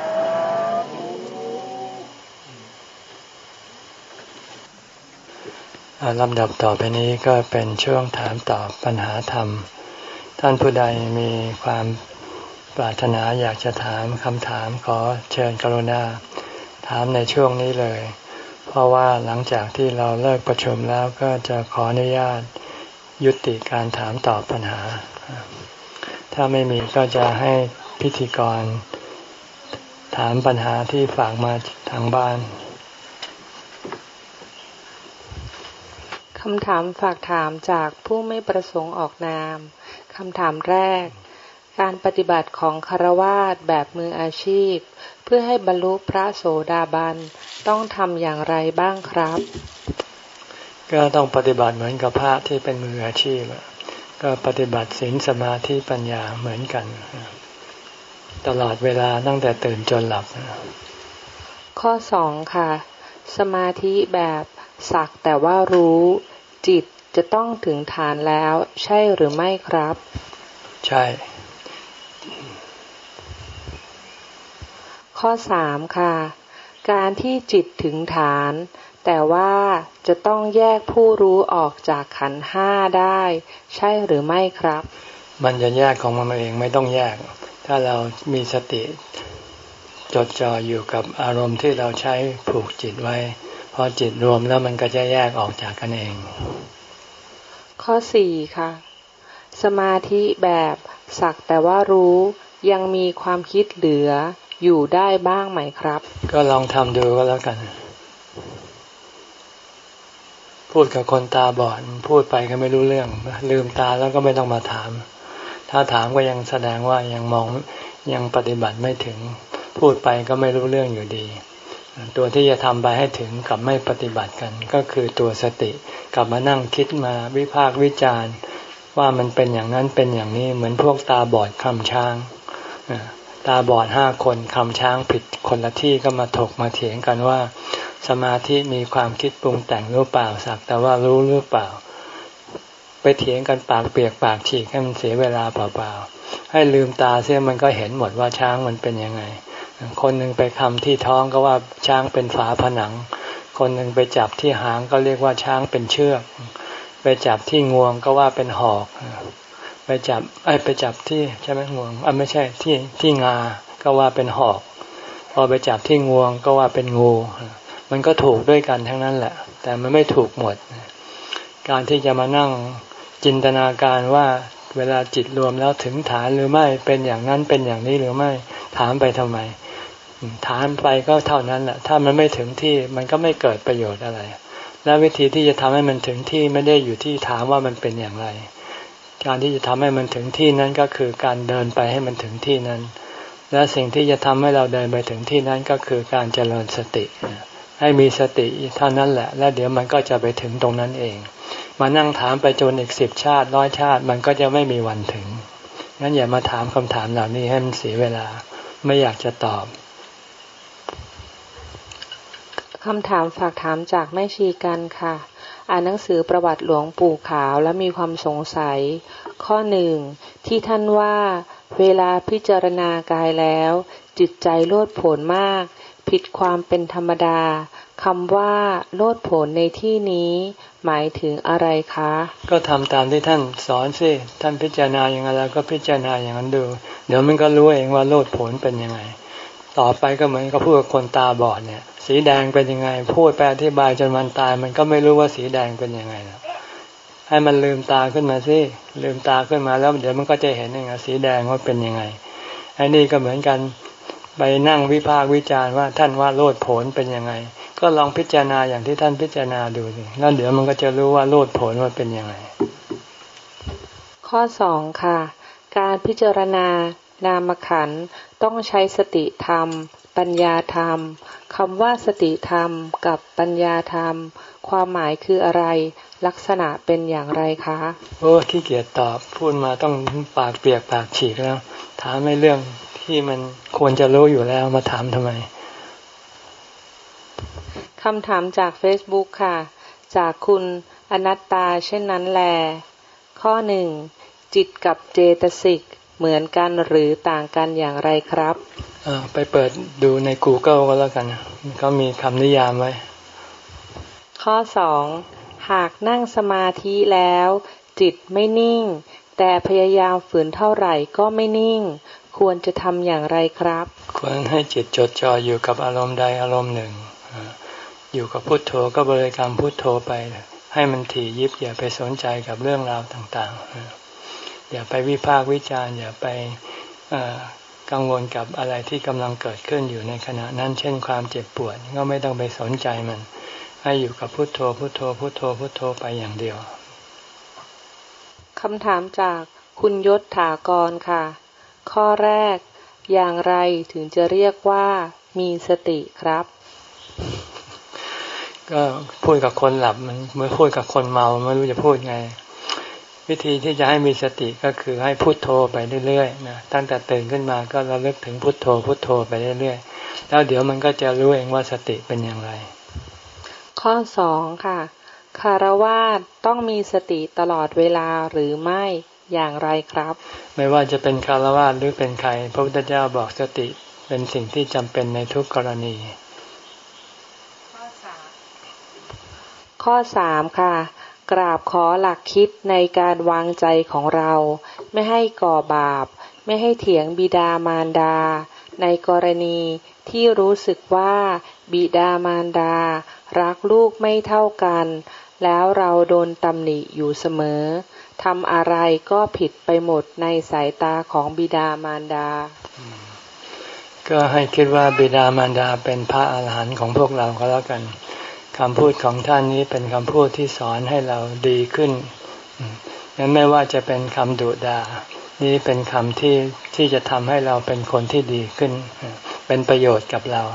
ลำดับต่อไปนี้ก็เป็นช่วงถามตอบปัญหาธรรมท่านผู้ใดมีความปรารถนาอยากจะถามคำถามขอเชิญกรุณาถามในช่วงนี้เลยเพราะว่าหลังจากที่เราเลิกประชุมแล้วก็จะขออนุญาตยุติการถามตอบปัญหาถ้าไม่มีก็จะให้พิธีกรถามปัญหาที่ฝากมาทางบ้านคำถามฝากถามจากผู้ไม่ประสงค์ออกนามคำถามแรกการปฏิบัติของฆราวาสแบบมืออาชีพเพื่อให้บรรลุพระโสดาบันต้องทำอย่างไรบ้างครับก็ต้องปฏิบัติเหมือนกับพระที่เป็นมืออาชีพก็ปฏิบัติศีลสมาธิปัญญาเหมือนกันตลอดเวลาตั้งแต่ตื่นจนหลับข้อสองค่ะสมาธิแบบสักแต่ว่ารู้จิตจะต้องถึงฐานแล้วใช่หรือไม่ครับใช่ข้อสามค่ะการที่จิตถึงฐานแต่ว่าจะต้องแยกผู้รู้ออกจากขันธ์ห้าได้ใช่หรือไม่ครับมันจะแยกของมันเองไม่ต้องแยกถ้าเรามีสติจดจ่ออยู่กับอารมณ์ที่เราใช้ผูกจิตไว้พอจิตรวมแล้วมันก็จะแยกออกจากกันเองข้อสี่ค่ะสมาธิแบบสักแต่ว่ารู้ยังมีความคิดเหลืออยู่ได้บ้างไหมครับก็ลองทำดูก็แล้วกันพูดกับคนตาบอดพูดไปก็ไม่รู้เรื่องลืมตาแล้วก็ไม่ต้องมาถามถ้าถามก็ยังแสดงว่ายังมองยังปฏิบัติไม่ถึงพูดไปก็ไม่รู้เรื่องอยู่ดีตัวที่จะทำไปให้ถึงกับไม่ปฏิบัติกันก็คือตัวสติกลับมานั่งคิดมาวิพากษ์วิจารณ์ว่ามันเป็นอย่างนั้นเป็นอย่างนี้เหมือนพวกตาบอดคำช้างตาบอดห้าคนคำช้างผิดคนละที่ก็มาถกมาเถียงกันว่าสมาธิมีความคิดปรุงแต่งหรือเปล่าสักแต่ว่ารู้หรือเปล่าไปเถียงกันปากเปียกปากฉีกให้มันเสียเวลาเปล่าๆให้ลืมตาเสียมันก็เห็นหมดว่าช้างมันเป็นยังไงคนหนึ่งไปคำที่ท้องก็ว่าช้างเป็นฝาผนังคนหนึ่งไปจับที่หางก็เรียกว่าช้างเป็นเชือกไปจับที่งวงก็ว่าเป็นหอกไปจับไอ้ไปจับที่ใช่ไหมงวงอ่ะไม่ใช่ที่ที่งาก็ว่าเป็นหอกพอไปจับที่งวงก็ว่าเป็นงูมันก็ถูกด้วยกันทั้งนั้นแหละแต่มันไม่ถูกหมดการที่จะมานั่งจินตนาการว่าเวลาจิตรวมแล้วถึงฐานหรือไม่เป็นอย่างนั้นเป็นอย่างนี้หรือไม่ถามไปทำไมถามไปก็เท่านั้นแหละถ้ามันไม่ถึงที่มันก็ไม่เกิดประโยชน์อะไรและวิธีที่จะทำให้มันถึงที่ไม่ได้อยู่ที่ถามว่ามันเป็นอย่างไรการที่จะทำให้มันถึงที่นั้นก็คือการเดินไปให้มันถึงที่นั้นและสิ่งที่จะทำให้เราเดินไปถึงที่นั้นก็คือการเจริญสติให้มีสติเท่านั้นแหละแล้วเดี๋ยวมันก็จะไปถึงตรงนั้นเองมานั่งถามไปจนอีกสิบชาติร้อยชาติมันก็จะไม่มีวันถึงงั้นอย่ามาถามคำถามเหล่านี้ให้มันเสียเวลาไม่อยากจะตอบคำถามฝากถามจากแม่ชีกันค่ะอ่านหนังสือประวัติหลวงปู่ขาวและมีความสงสัยข้อหนึ่งที่ท่านว่าเวลาพิจารณากายแล้วจิตใจโลดโผนมากผิดความเป็นธรรมดาคำว่าโลดโผนในที่นี้หมายถึงอะไรคะก็ทำตามที่ท่านสอนสิท่านพิจารณาอย่างไรแล้วก็พิจารณาอย่างนั้นดูเดี๋ยวมันก็รู้เองว่าโลดโผนเป็นยังไงต่อไปก็เหมือนกับพูดกับคนตาบอดเนี่ยสีแดงเป็นยังไงพูดไปอธิบายจนมันตายมันก็ไม่รู้ว่าสีแดงเป็นยังไงแล้วให้มันลืมตาขึ้นมาสิลืมตาขึ้นมาแล้วเดี๋ยวมันก็จะเห็นเองว่าสีแดงว่าเป็นยังไงไอ้นี่ก็เหมือนกันไปนั่งวิพากษ์วิจารณ์ว่าท่านว่าโลดโผนเป็นยังไงก็ลองพิจารณาอย่างที่ท่านพิจารณาดูสิแล้วเดี๋ยวมันก็จะรู้ว่าโลดโผนว่าเป็นยังไงข้อสองค่ะการพิจารณานามขันธ์ต้องใช้สติธรรมปัญญาธรรมคำว่าสติธรรมกับปัญญาธรรมความหมายคืออะไรลักษณะเป็นอย่างไรคะโอ้ขี้เกียจตอบพูดมาต้องปากเปียกปากฉีกแล้วถามไม่เรื่องที่มันควรจะรู้อยู่แล้วมาถามทำไมคำถามจาก Facebook ค่ะจากคุณอนัตตาเช่นนั้นแลข้อหนึ่งจิตกับเจตสิกเหมือนกันหรือต่างกันอย่างไรครับไปเปิดดูใน Google ก็แล้วกันเขามีคำนิยามไว้ข้อสองหากนั่งสมาธิแล้วจิตไม่นิ่งแต่พยายามฝืนเท่าไหร่ก็ไม่นิ่งควรจะทำอย่างไรครับควรให้จิตจดจ่ออยู่กับอารมณ์ใดอารมณ์หนึ่งอยู่กับพุทโธก็บริกรรมพุทโธไปให้มันถี่ยิบอย่าไปสนใจกับเรื่องราวต่างๆอย่าไปวิพากษ์วิจารณ์อย่าไปกังวลกับอะไรที่กำลังเกิดขึ้นอยู่ในขณะนั้นเช่นความเจ็บปวดก็ไม่ต้องไปสนใจมันให้อยู่กับพุทโธพุทโธพุทโธพุทโธไปอย่างเดียวคำถามจากคุณยศถากรค่ะข้อแรกอย่างไรถึงจะเรียกว่ามีสติครับก็พูดกับคนหลับมันไม่พูดกับคนเมาไม่รู้จะพูดไงวิธีที่จะให้มีสติก็คือให้พุทโธไปเรื่อยๆนะตั้งแต่ตื่นขึ้นมาก็ระลึกถึงพุทโธพุทโธไปเรื่อยๆแล้วเดี๋ยวมันก็จะรู้เองว่าสติเป็นอย่างไรข้อสองค่ะคฤหัสถ์ต้องมีสติตลอดเวลาหรือไม่อย่างไรครับไม่ว่าจะเป็นคฤหัสถ์หรือเป็นใครพระพุทธเจ้าบอกสติเป็นสิ่งที่จำเป็นในทุกกรณีข้อสามค่ะกราบขอหลักคิดในการวางใจของเราไม่ให้ก่อบาปไม่ให้เถียงบิดามารดาในกรณีที่รู้สึกว่าบิดามารดารักลูกไม่เท่ากันแล้วเราโดนตำหนิอยู่เสมอทำอะไรก็ผิดไปหมดในสายตาของบิดามารดาก็ให้คิดว่าบิดามารดาเป็นพระอรหันต์ของพวกเราก็แล้วกันคำพูดของท่านนี้เป็นคำพูดที่สอนให้เราดีขึ้นงั้นไม่ว่าจะเป็นคำดุด่านี่เป็นคำที่ที่จะทำให้เราเป็นคนที่ดีขึ้นเป็นประโยชน์กับเรา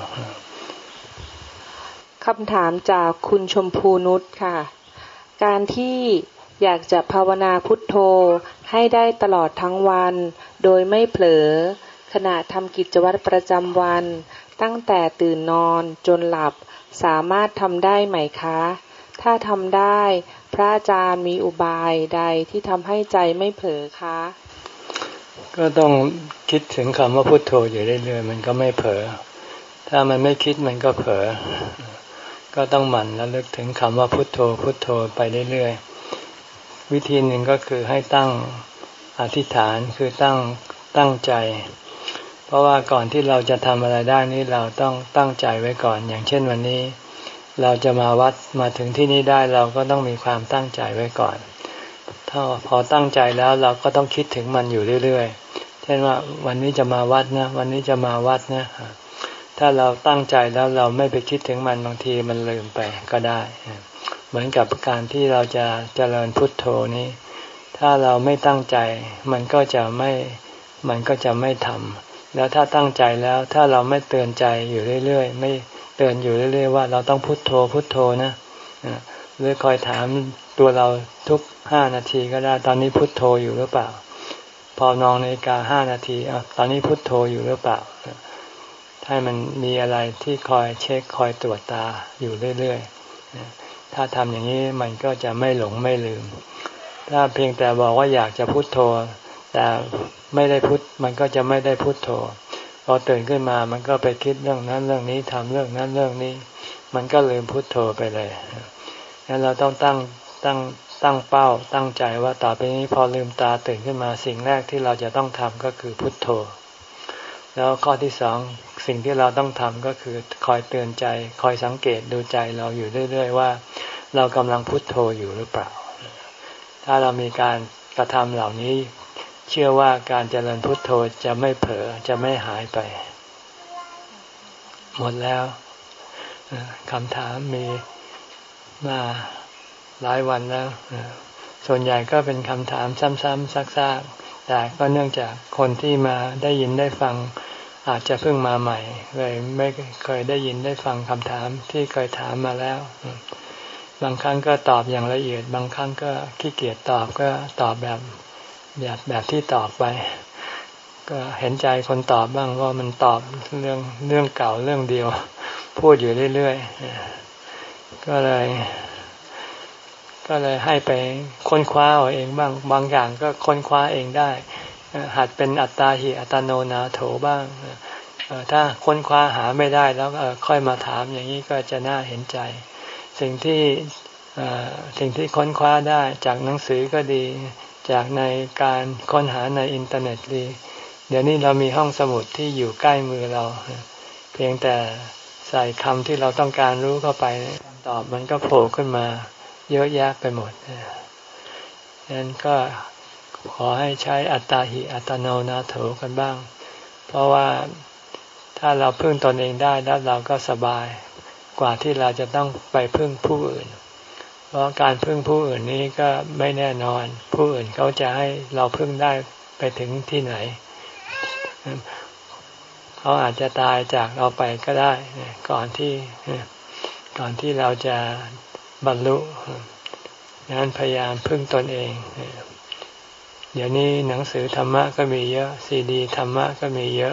คำถามจากคุณชมพูนุชค่ะการที่อยากจะภาวนาพุทโธให้ได้ตลอดทั้งวันโดยไม่เผลอขณะทำกิจวัตรประจำวันตั้งแต่ตื่นนอนจนหลับสามารถทำได้ไหมคะถ้าทำได้พระอาจารย์มีอุบายใดที่ทำให้ใจไม่เผลอคะก็ต้องคิดถึงคำว่าพุทโธอยู่เรื่อยๆมันก็ไม่เผลอถ้ามันไม่คิดมันก็เผลอก็ต้องหมั่นระลึกถึงคำว่าพุทโธพุทโธไปเรื่อยๆวิธีหนึ่งก็คือให้ตั้งอธิษฐานคือตั้งตั้งใจเพราะว่าก่อนที่เราจะทำอะไรได้นี้เราต้องตั้งใจไว้ก่อนอย่างเช่นวันนี้เราจะมาวัดมาถึงที่นี้ได้เราก็ต้องมีความตั้งใจไว้ก่อนถ้าพอตั้งใจแล้วเราก็ต้องคิดถึงมันอยู่เรื่อยๆเช่นว่าวันนี้จะมาวัดนะวันนี้จะมาวัดนะถ้าเราตั้งใจแล้วเราไม่ไปคิดถึงมันบางทีมันลืมไปก็ได้เหมือนกับการที่เราจะเจริญพุทโธนี้ถ้าเราไม่ตั้งใจมันก็จะไม่มันก็จะไม่ทำแล้วถ้าตั้งใจแล้วถ้าเราไม่เตือนใจอยู่เรื่อยๆไม่เตือนอยู่เรื่อยๆว่าเราต้องพุทโธพุทโธนะหรือคอยถามตัวเราทุกห้านาทีก็ได้ตอนนี้พุทโธอยู่หรือเปล่าพอนอนนาฬิกาห้านาทีอ่ะตอนนี้พุทโธอยู่หรือเปล่าให้มันมีอะไรที่คอยเช็คคอยตรวจตาอยู่เรื่อยๆถ้าทำอย่างนี้มันก็จะไม่หลงไม่ลืมถ้าเพียงแต่บอกว่าอยากจะพุทโธแต่ไม่ได้พุทมันก็จะไม่ได้พุทโธพอตื่นขึ้นมามันก็ไปคิดเรื่องนั้นเรื่องนี้ทำเรื่องนั้นเรื่องนี้มันก็ลืมพุทโธไปเลยงั้นเราต้องตั้งตั้งตั้งเป้าตั้งใจว่าต่อไปนี้พอลืมตาตื่นขึ้นมาสิ่งแรกที่เราจะต้องทำก็คือพุทโธแล้วข้อที่สองสิ่งที่เราต้องทำก็คือคอยเตือนใจคอยสังเกตดูใจเราอยู่เรื่อยๆว่าเรากำลังพุทโธอยู่หรือเปล่าถ้าเรามีการกระทำเหล่านี้เชื่อว่าการเจริญพุทโธจะไม่เผลอจะไม่หายไปหมดแล้วคำถามมีมาหลายวันแล้วส่วนใหญ่ก็เป็นคำถามซ้ำๆซักๆแต่ก็เนื่องจากคนที่มาได้ยินได้ฟังอาจจะเพิ่งมาใหม่เลยไม่เคยได้ยินได้ฟังคำถามที่เคยถามมาแล้วบางครั้งก็ตอบอย่างละเอียดบางครั้งก็ขี้เกียจตอบก็ตอบแบบแบบแบบที่ตอบไปก็เห็นใจคนตอบบ้างว่ามันตอบเรื่องเรื่องเก่าเรื่องเดียวพูดอยู่เรื่อยๆก็เลยก็เลยให้ไปค้นคว้าเอาเองบ้างบางอย่างก็ค้นคว้าเองได้หัดเป็นอัตตาหิอัตโนนาโถบ้างถ้าค้นคว้าหาไม่ได้แล้วค่อยมาถามอย่างนี้ก็จะน่าเห็นใจสิ่งที่สิ่งที่ค้นคว้าได้จากหนังสือก็ดีจากในการค้นหาในอินเทอร์เน็ตดีเดี๋ยวนี้เรามีห้องสมุดที่อยู่ใกล้มือเราเพียงแต่ใส่คำที่เราต้องการรู้เข้าไปคำตอบมันก็โผล่ขึ้นมาเยอะแยะไปหมดฉะนั้นก็ขอให้ใช้อัตตาหิอัตโนนาโถกันบ้างเพราะว่าถ้าเราพึ่งตนเองได้แล้วเราก็สบายกว่าที่เราจะต้องไปพึ่งผู้อื่นเพราะการพึ่งผู้อื่นนี้ก็ไม่แน่นอนผู้อื่นเขาจะให้เราพึ่งได้ไปถึงที่ไหนเขาอาจจะตายจากเราไปก็ได้ก่อนที่ก่อนที่เราจะบรรลุดังนั้นพยายามพึ่งตนเองเดี๋ยวนี้หนังสือธรรมะก็มีเยอะซีดีธรรมะก็มีเยอะ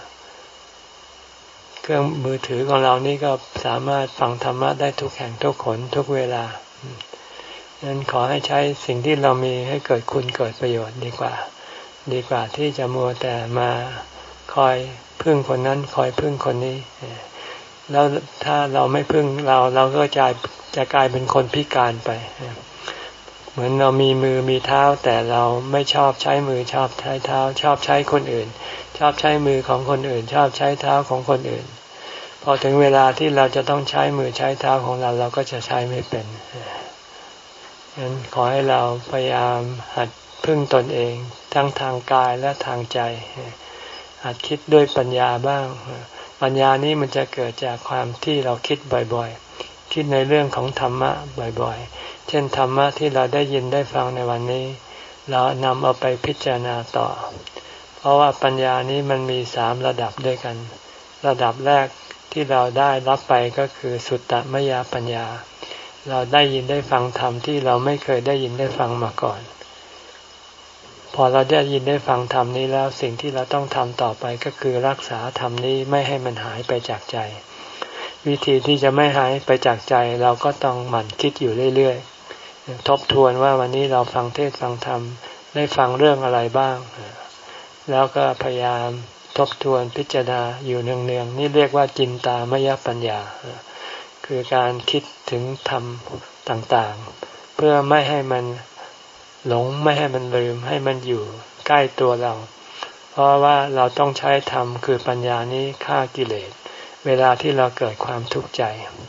เครื่องมือถือของเรานี่ก็สามารถฟังธรรมะได้ทุกแห่งทุกคนทุกเวลาดังนั้นขอให้ใช้สิ่งที่เรามีให้เกิดคุณเกิดประโยชน์ดีกว่าดีกว่าที่จะมัวแต่มาคอยพึ่งคนนั้นคอยพึ่งคนนี้แล้วถ้าเราไม่พึ่งเราเราก็จะจะกลายเป็นคนพิการไปเหมือนเรามีมือมีเท้าแต่เราไม่ชอบใช้มือชอบใช้เท้าชอบใช้คนอื่นชอบใช้มือของคนอื่นชอบใช้เท้าของคนอื่นพอถึงเวลาที่เราจะต้องใช้มือใช้เท้าของเราเราก็จะใช้ไม่เป็นฉะนั้นขอให้เราพยายามหัดพึ่งตนเองทั้งทางกายและทางใจหัดคิดด้วยปัญญาบ้างปัญญานี้มันจะเกิดจากความที่เราคิดบ่อยๆคิดในเรื่องของธรรมะบ่อยๆเช่นธรรมะที่เราได้ยินได้ฟังในวันนี้เรานำเอาไปพิจารณาต่อเพราะว่าปัญญานี้มันมีสามระดับด้วยกันระดับแรกที่เราได้รับไปก็คือสุตตมยปัญญาเราได้ยินได้ฟังธรรมที่เราไม่เคยได้ยินได้ฟังมาก่อนพอเราได้ยินได้ฟังธรรมนี้แล้วสิ่งที่เราต้องทำต่อไปก็คือรักษาธรรมนี้ไม่ให้มันหายไปจากใจวิธีที่จะไม่หายไปจากใจเราก็ต้องหมั่นคิดอยู่เรื่อยๆทบทวนว่าวันนี้เราฟังเทศน์ฟังธรรมได้ฟังเรื่องอะไรบ้างแล้วก็พยายามทบทวนพิจารณาอยู่เนืองๆนี่เรียกว่าจินตามยปัญญาคือการคิดถึงธรรมต่างๆเพื่อไม่ให้มันหลงไม่ให้มันลืมให้มันอยู่ใกล้ตัวเราเพราะว่าเราต้องใช้ธรรมคือปัญญานี้ฆ่ากิเลสเวลาที่เราเกิดความทุกข์ใจ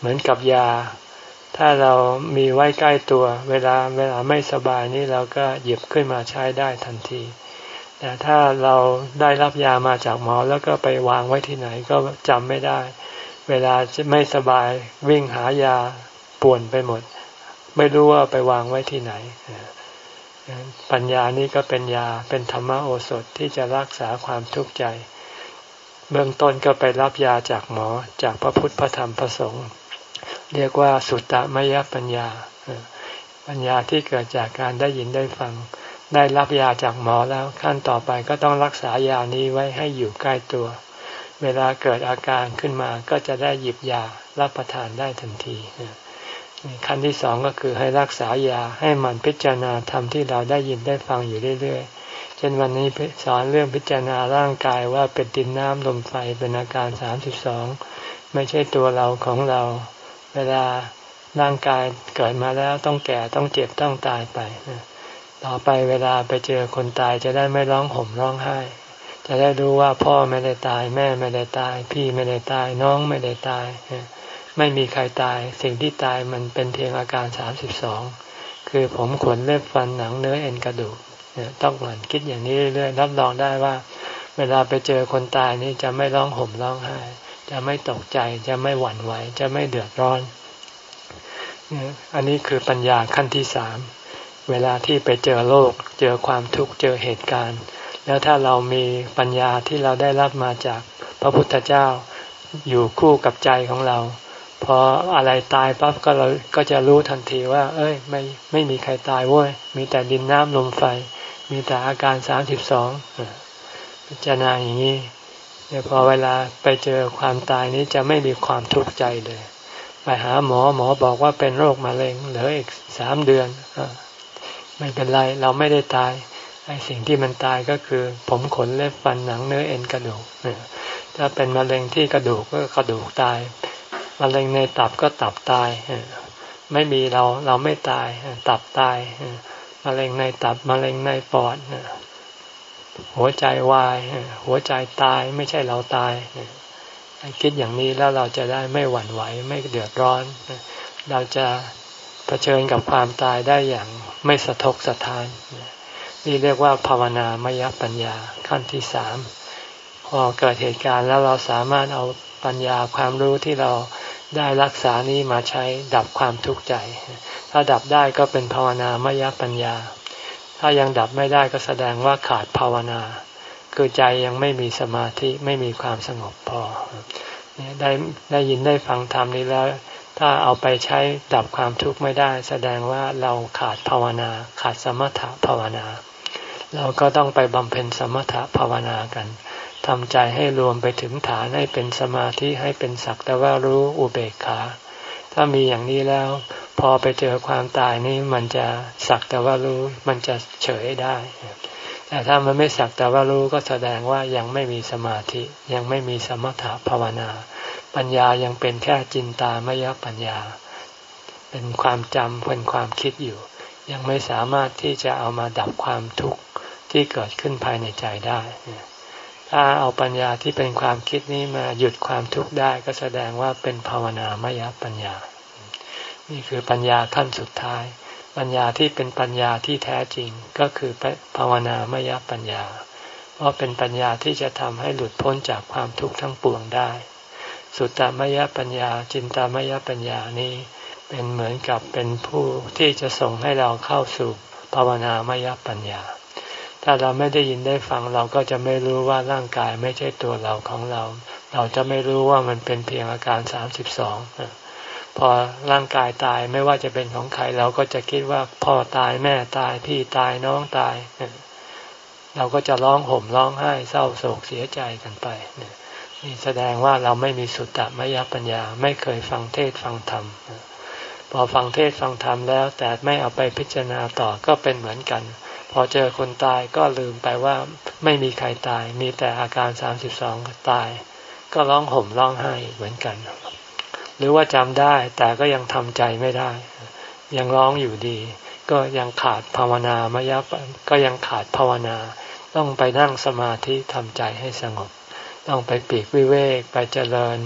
เหมือนกับยาถ้าเรามีไว้ใกล้ตัวเวลาเวลาไม่สบายนี่เราก็หยิบขึ้นมาใช้ได้ทันทีแต่ถ้าเราได้รับยามาจากหมอแล้วก็ไปวางไว้ที่ไหนก็จำไม่ได้เวลาไม่สบายวิ่งหายาป่วนไปหมดไม่รู้ว่าไปวางไว้ที่ไหนปัญญานี้ก็เป็นยาเป็นธรรมโอสถที่จะรักษาความทุกข์ใจเบื้องต้นก็ไปรับยาจากหมอจากพระพุทธพระธรรมพระสงฆ์เรียกว่าสุตตมยปัญญาปัญญาที่เกิดจากการได้ยินได้ฟังได้รับยาจากหมอแล้วขั้นต่อไปก็ต้องรักษายานี้ไว้ให้อยู่ใกล้ตัวเวลาเกิดอาการขึ้นมาก็จะได้หยิบยารับประทานได้ทันทีขั้นที่สองก็คือให้รักษายาให้มันพิจารณาธรรมที่เราได้ยินได้ฟังอยู่เรื่อยๆเช่นวันนี้สอนเรื่องพิจารณาร่างกายว่าเป็นดินน้ำลมไฟเป็นอาการสามสิบสองไม่ใช่ตัวเราของเราเวลาร่างกายเกิดมาแล้วต้องแก่ต้องเจ็บต้องตายไปต่อไปเวลาไปเจอคนตายจะได้ไม่ร้องห่มร้องไห้จะได้รู้ว่าพ่อไม่ได้ตายแม่ไม่ได้ตายพี่ไม่ได้ตายน้องไม่ได้ตายไม่มีใครตายสิ่งที่ตายมันเป็นเพียงอาการสามสิบสองคือผมขนเล็บฟันหนังเนื้อเอ็นกระดูกต้องหมั่นคิดอย่างนี้เรื่อยๆรับรองได้ว่าเวลาไปเจอคนตายนี่จะไม่ร้องห่มร้องไห้จะไม่ตกใจจะไม่หวั่นไหวจะไม่เดือดร้อนอันนี้คือปัญญาขั้นที่สามเวลาที่ไปเจอโลกเจอความทุกข์เจอเหตุการณ์แล้วถ้าเรามีปัญญาที่เราได้รับมาจากพระพุทธเจ้าอยู่คู่กับใจของเราพออะไรตายปั๊บก็เราก็จะรู้ทันทีว่าเอ้ยไม่ไม่มีใครตายเว้ยมีแต่ดินน้ำลมไฟมีแต่อาการสามสิบสองพิจารณาอย่างนี้พอเวลาไปเจอความตายนี้จะไม่มีความทุกข์ใจเลยไปหาหมอหมอบอกว่าเป็นโรคมะเร็งเหลืออีกสามเดือนไม่เป็นไรเราไม่ได้ตายไอ้สิ่งที่มันตายก็คือผมขนเล็บฟันหนังเนื้อเอ็นกระดูกถ้าเป็นมะเร็งที่กระดูกก็กระดูกตายมะเร็งในตับก็ตับตายไม่มีเราเราไม่ตายตับตายมะเร็งในตับมะเร็งในปอดหัวใจวายหัวใจตายไม่ใช่เราตายคิดอย่างนี้แล้วเราจะได้ไม่หวั่นไหวไม่เดือดร้อนเราจะเผชิญกับความตายได้อย่างไม่สะทกสะท้านนี่เรียกว่าภาวนามยปัญญาขั้นที่สามพอเกิดเหตุการณ์แล้วเราสามารถเอาปัญญาความรู้ที่เราได้รักษานี้มาใช้ดับความทุกข์ใจถ้าดับได้ก็เป็นภาวนามยปัญญาถ้ายังดับไม่ได้ก็แสดงว่าขาดภาวนาคือใจยังไม่มีสมาธิไม่มีความสงบพอได้ได้ยินได้ฟังธรรมนี้แล้วถ้าเอาไปใช้ดับความทุกข์ไม่ได้แสดงว่าเราขาดภาวนาขาดสมถะภาวนาเราก็ต้องไปบำเพ็ญสมถะภาวนากันทำใจให้รวมไปถึงฐานให้เป็นสมาธิให้เป็นสักแต่ว่ารู้อุเบกขาถ้ามีอย่างนี้แล้วพอไปเจอความตายนี่มันจะสักแต่ว่ารู้มันจะเฉยได้แต่ถ้ามันไม่สักแต่ว่ารู้ก็แสดงว่ายังไม่มีสมาธิยังไม่มีสมถะภาวนาปัญญายังเป็นแค่จินตามยปัญญาเป็นความจำเป็นความคิดอยู่ยังไม่สามารถที่จะเอามาดับความทุกข์ที่เกิดขึ้นภายในใจได้ถ้าเอาปัญญาที่เป็นความคิดนี้มาหยุดความทุกข์ได้ก็แสดงว่าเป็นภาวนามยปัญญานี่คือปัญญาขั้นสุดท้ายปัญญาที่เป็นปัญญาที่แท้จริงก็คือภาวนามยปัญญาเพราะเป็นปัญญาที่จะทำให้หลุดพ้นจากความทุกข์ทั้งปวงได้สุตตมยปัญญาจินตามยปัญญานี้เป็นเหมือนกับเป็นผู้ที่จะส่งให้เราเข้าสู่ภาวนามยปัญญาถ้าเราไม่ได้ยินได้ฟังเราก็จะไม่รู้ว่าร่างกายไม่ใช่ตัวเราของเราเราจะไม่รู้ว่ามันเป็นเพียงอาการสามสิบสองพอร่างกายตายไม่ว่าจะเป็นของใครเราก็จะคิดว่าพ่อตายแม่ตายพี่ตายน้องตายเราก็จะร้องห่มร้องไห้เศร้าโศกเสียใจกันไปนี่แสดงว่าเราไม่มีสุตตมยปัญญาไม่เคยฟังเทศฟังธรรมพอฟังเทศฟังธรรมแล้วแต่ไม่เอาไปพิจารณาต่อก็เป็นเหมือนกันพอเจอคนตายก็ลืมไปว่าไม่มีใครตายมีแต่อาการสามสิบสองตายก็ร้องห่มร้องไห้เหมือนกันหรือว่าจำได้แต่ก็ยังทำใจไม่ได้ยังร้องอยู่ดีก็ยังขาดภาวนามยปัญญาก็ยังขาดภาวนาต้องไปนั่งสมาธิทำใจให้สงบต้องไปปีกวิเวกไปเจริญ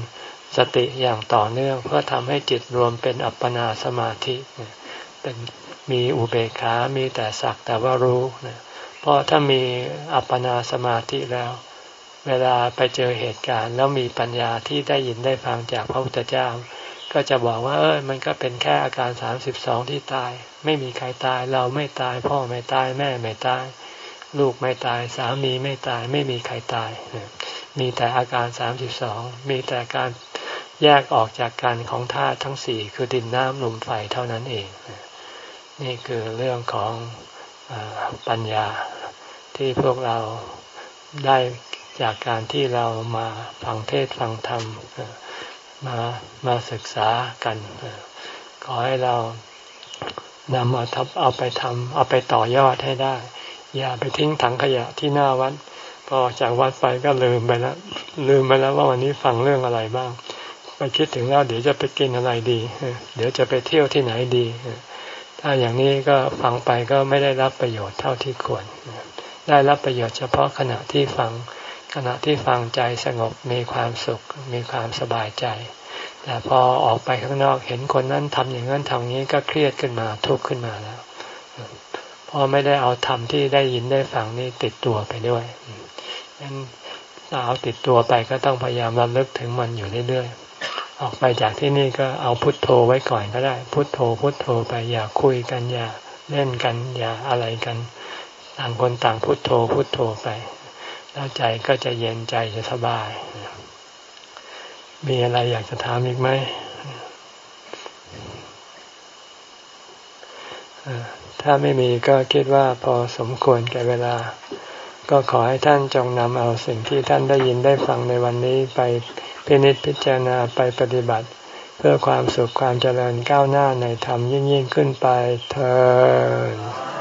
สติอย่างต่อเนื่องเพื่อทำให้จิตรวมเป็นอัปปนาสมาธิเป็นมีอุเบกขามีแต่สักแต่ว่ารู้เพราะถ้ามีอัปปนาสมาธิแล้วเวลาไปเจอเหตุการณ์แล้วมีปัญญาที่ได้ยินได้ฟังจากพระพุทธเจ้าก็จะบอกว่าเออมันก็เป็นแค่อาการสามสิบสองที่ตายไม่มีใครตายเราไม่ตายพ่อไม่ตายแม่ไม่ตายลูกไม่ตายสามีไม่ตายไม่มีใครตายมีแต่อาการสามสิบสองมีแต่การแยกออกจากกันของธาตุทั้งสี่คือดินน้ำลมไฟเท่านั้นเองนี่คือเรื่องของปัญญาที่พวกเราได้จากการที่เรามาฟังเทศน์ฟังธรรมมามาศึกษากันขอให้เรานำเอาทับเอาไปทำเอาไปต่อยอดให้ได้อย่าไปทิ้งถังขยะที่หน้าวัดพอจากวัดไปก็ลืมไปแล้วลืมไปแล้วว่าวันนี้ฟังเรื่องอะไรบ้างไปคิดถึงแล้วเดี๋ยวจะไปกินอะไรดีเดี๋ยวจะไปเที่ยวที่ไหนดีถ้าอย่างนี้ก็ฟังไปก็ไม่ได้รับประโยชน์เท่าที่ควรได้รับประโยชน์เฉพาะขณะที่ฟังขณะที่ฟังใจสงบมีความสุขมีความสบายใจแต่พอออกไปข้างนอกเห็นคนนั้นทำอย่างนั้นทำนี้ก็เครียดขึ้นมาทุกข์ขึ้นมาแล้วเพราะไม่ได้เอาธรรมที่ได้ยินได้ฟังนี่ติดตัวไปด้วยงั้นเอาติดตัวไปก็ต้องพยายามระลึกถึงมันอยู่เรื่อยๆออกไปจากที่นี่ก็เอาพุทโธไว้ก่อนก็ได้พุทโธพุทโธไปอย่าคุยกันอย่าเล่นกันอย่าอะไรกันต่างคนต่างพุทโธพุทโธไปแล้วใจก็จะเย็นใจจะสบายมีอะไรอยากจะถามอีกไหมถ้าไม่มีก็คิดว่าพอสมควรแก่เวลาก็ขอให้ท่านจงนำเอาสิ่งที่ท่านได้ยินได้ฟังในวันนี้ไปพินิจพิจารณาไปปฏิบัติเพื่อความสุขความเจริญก้าวหน้าในธรรมยิ่งยิ่งขึ้นไปเถิด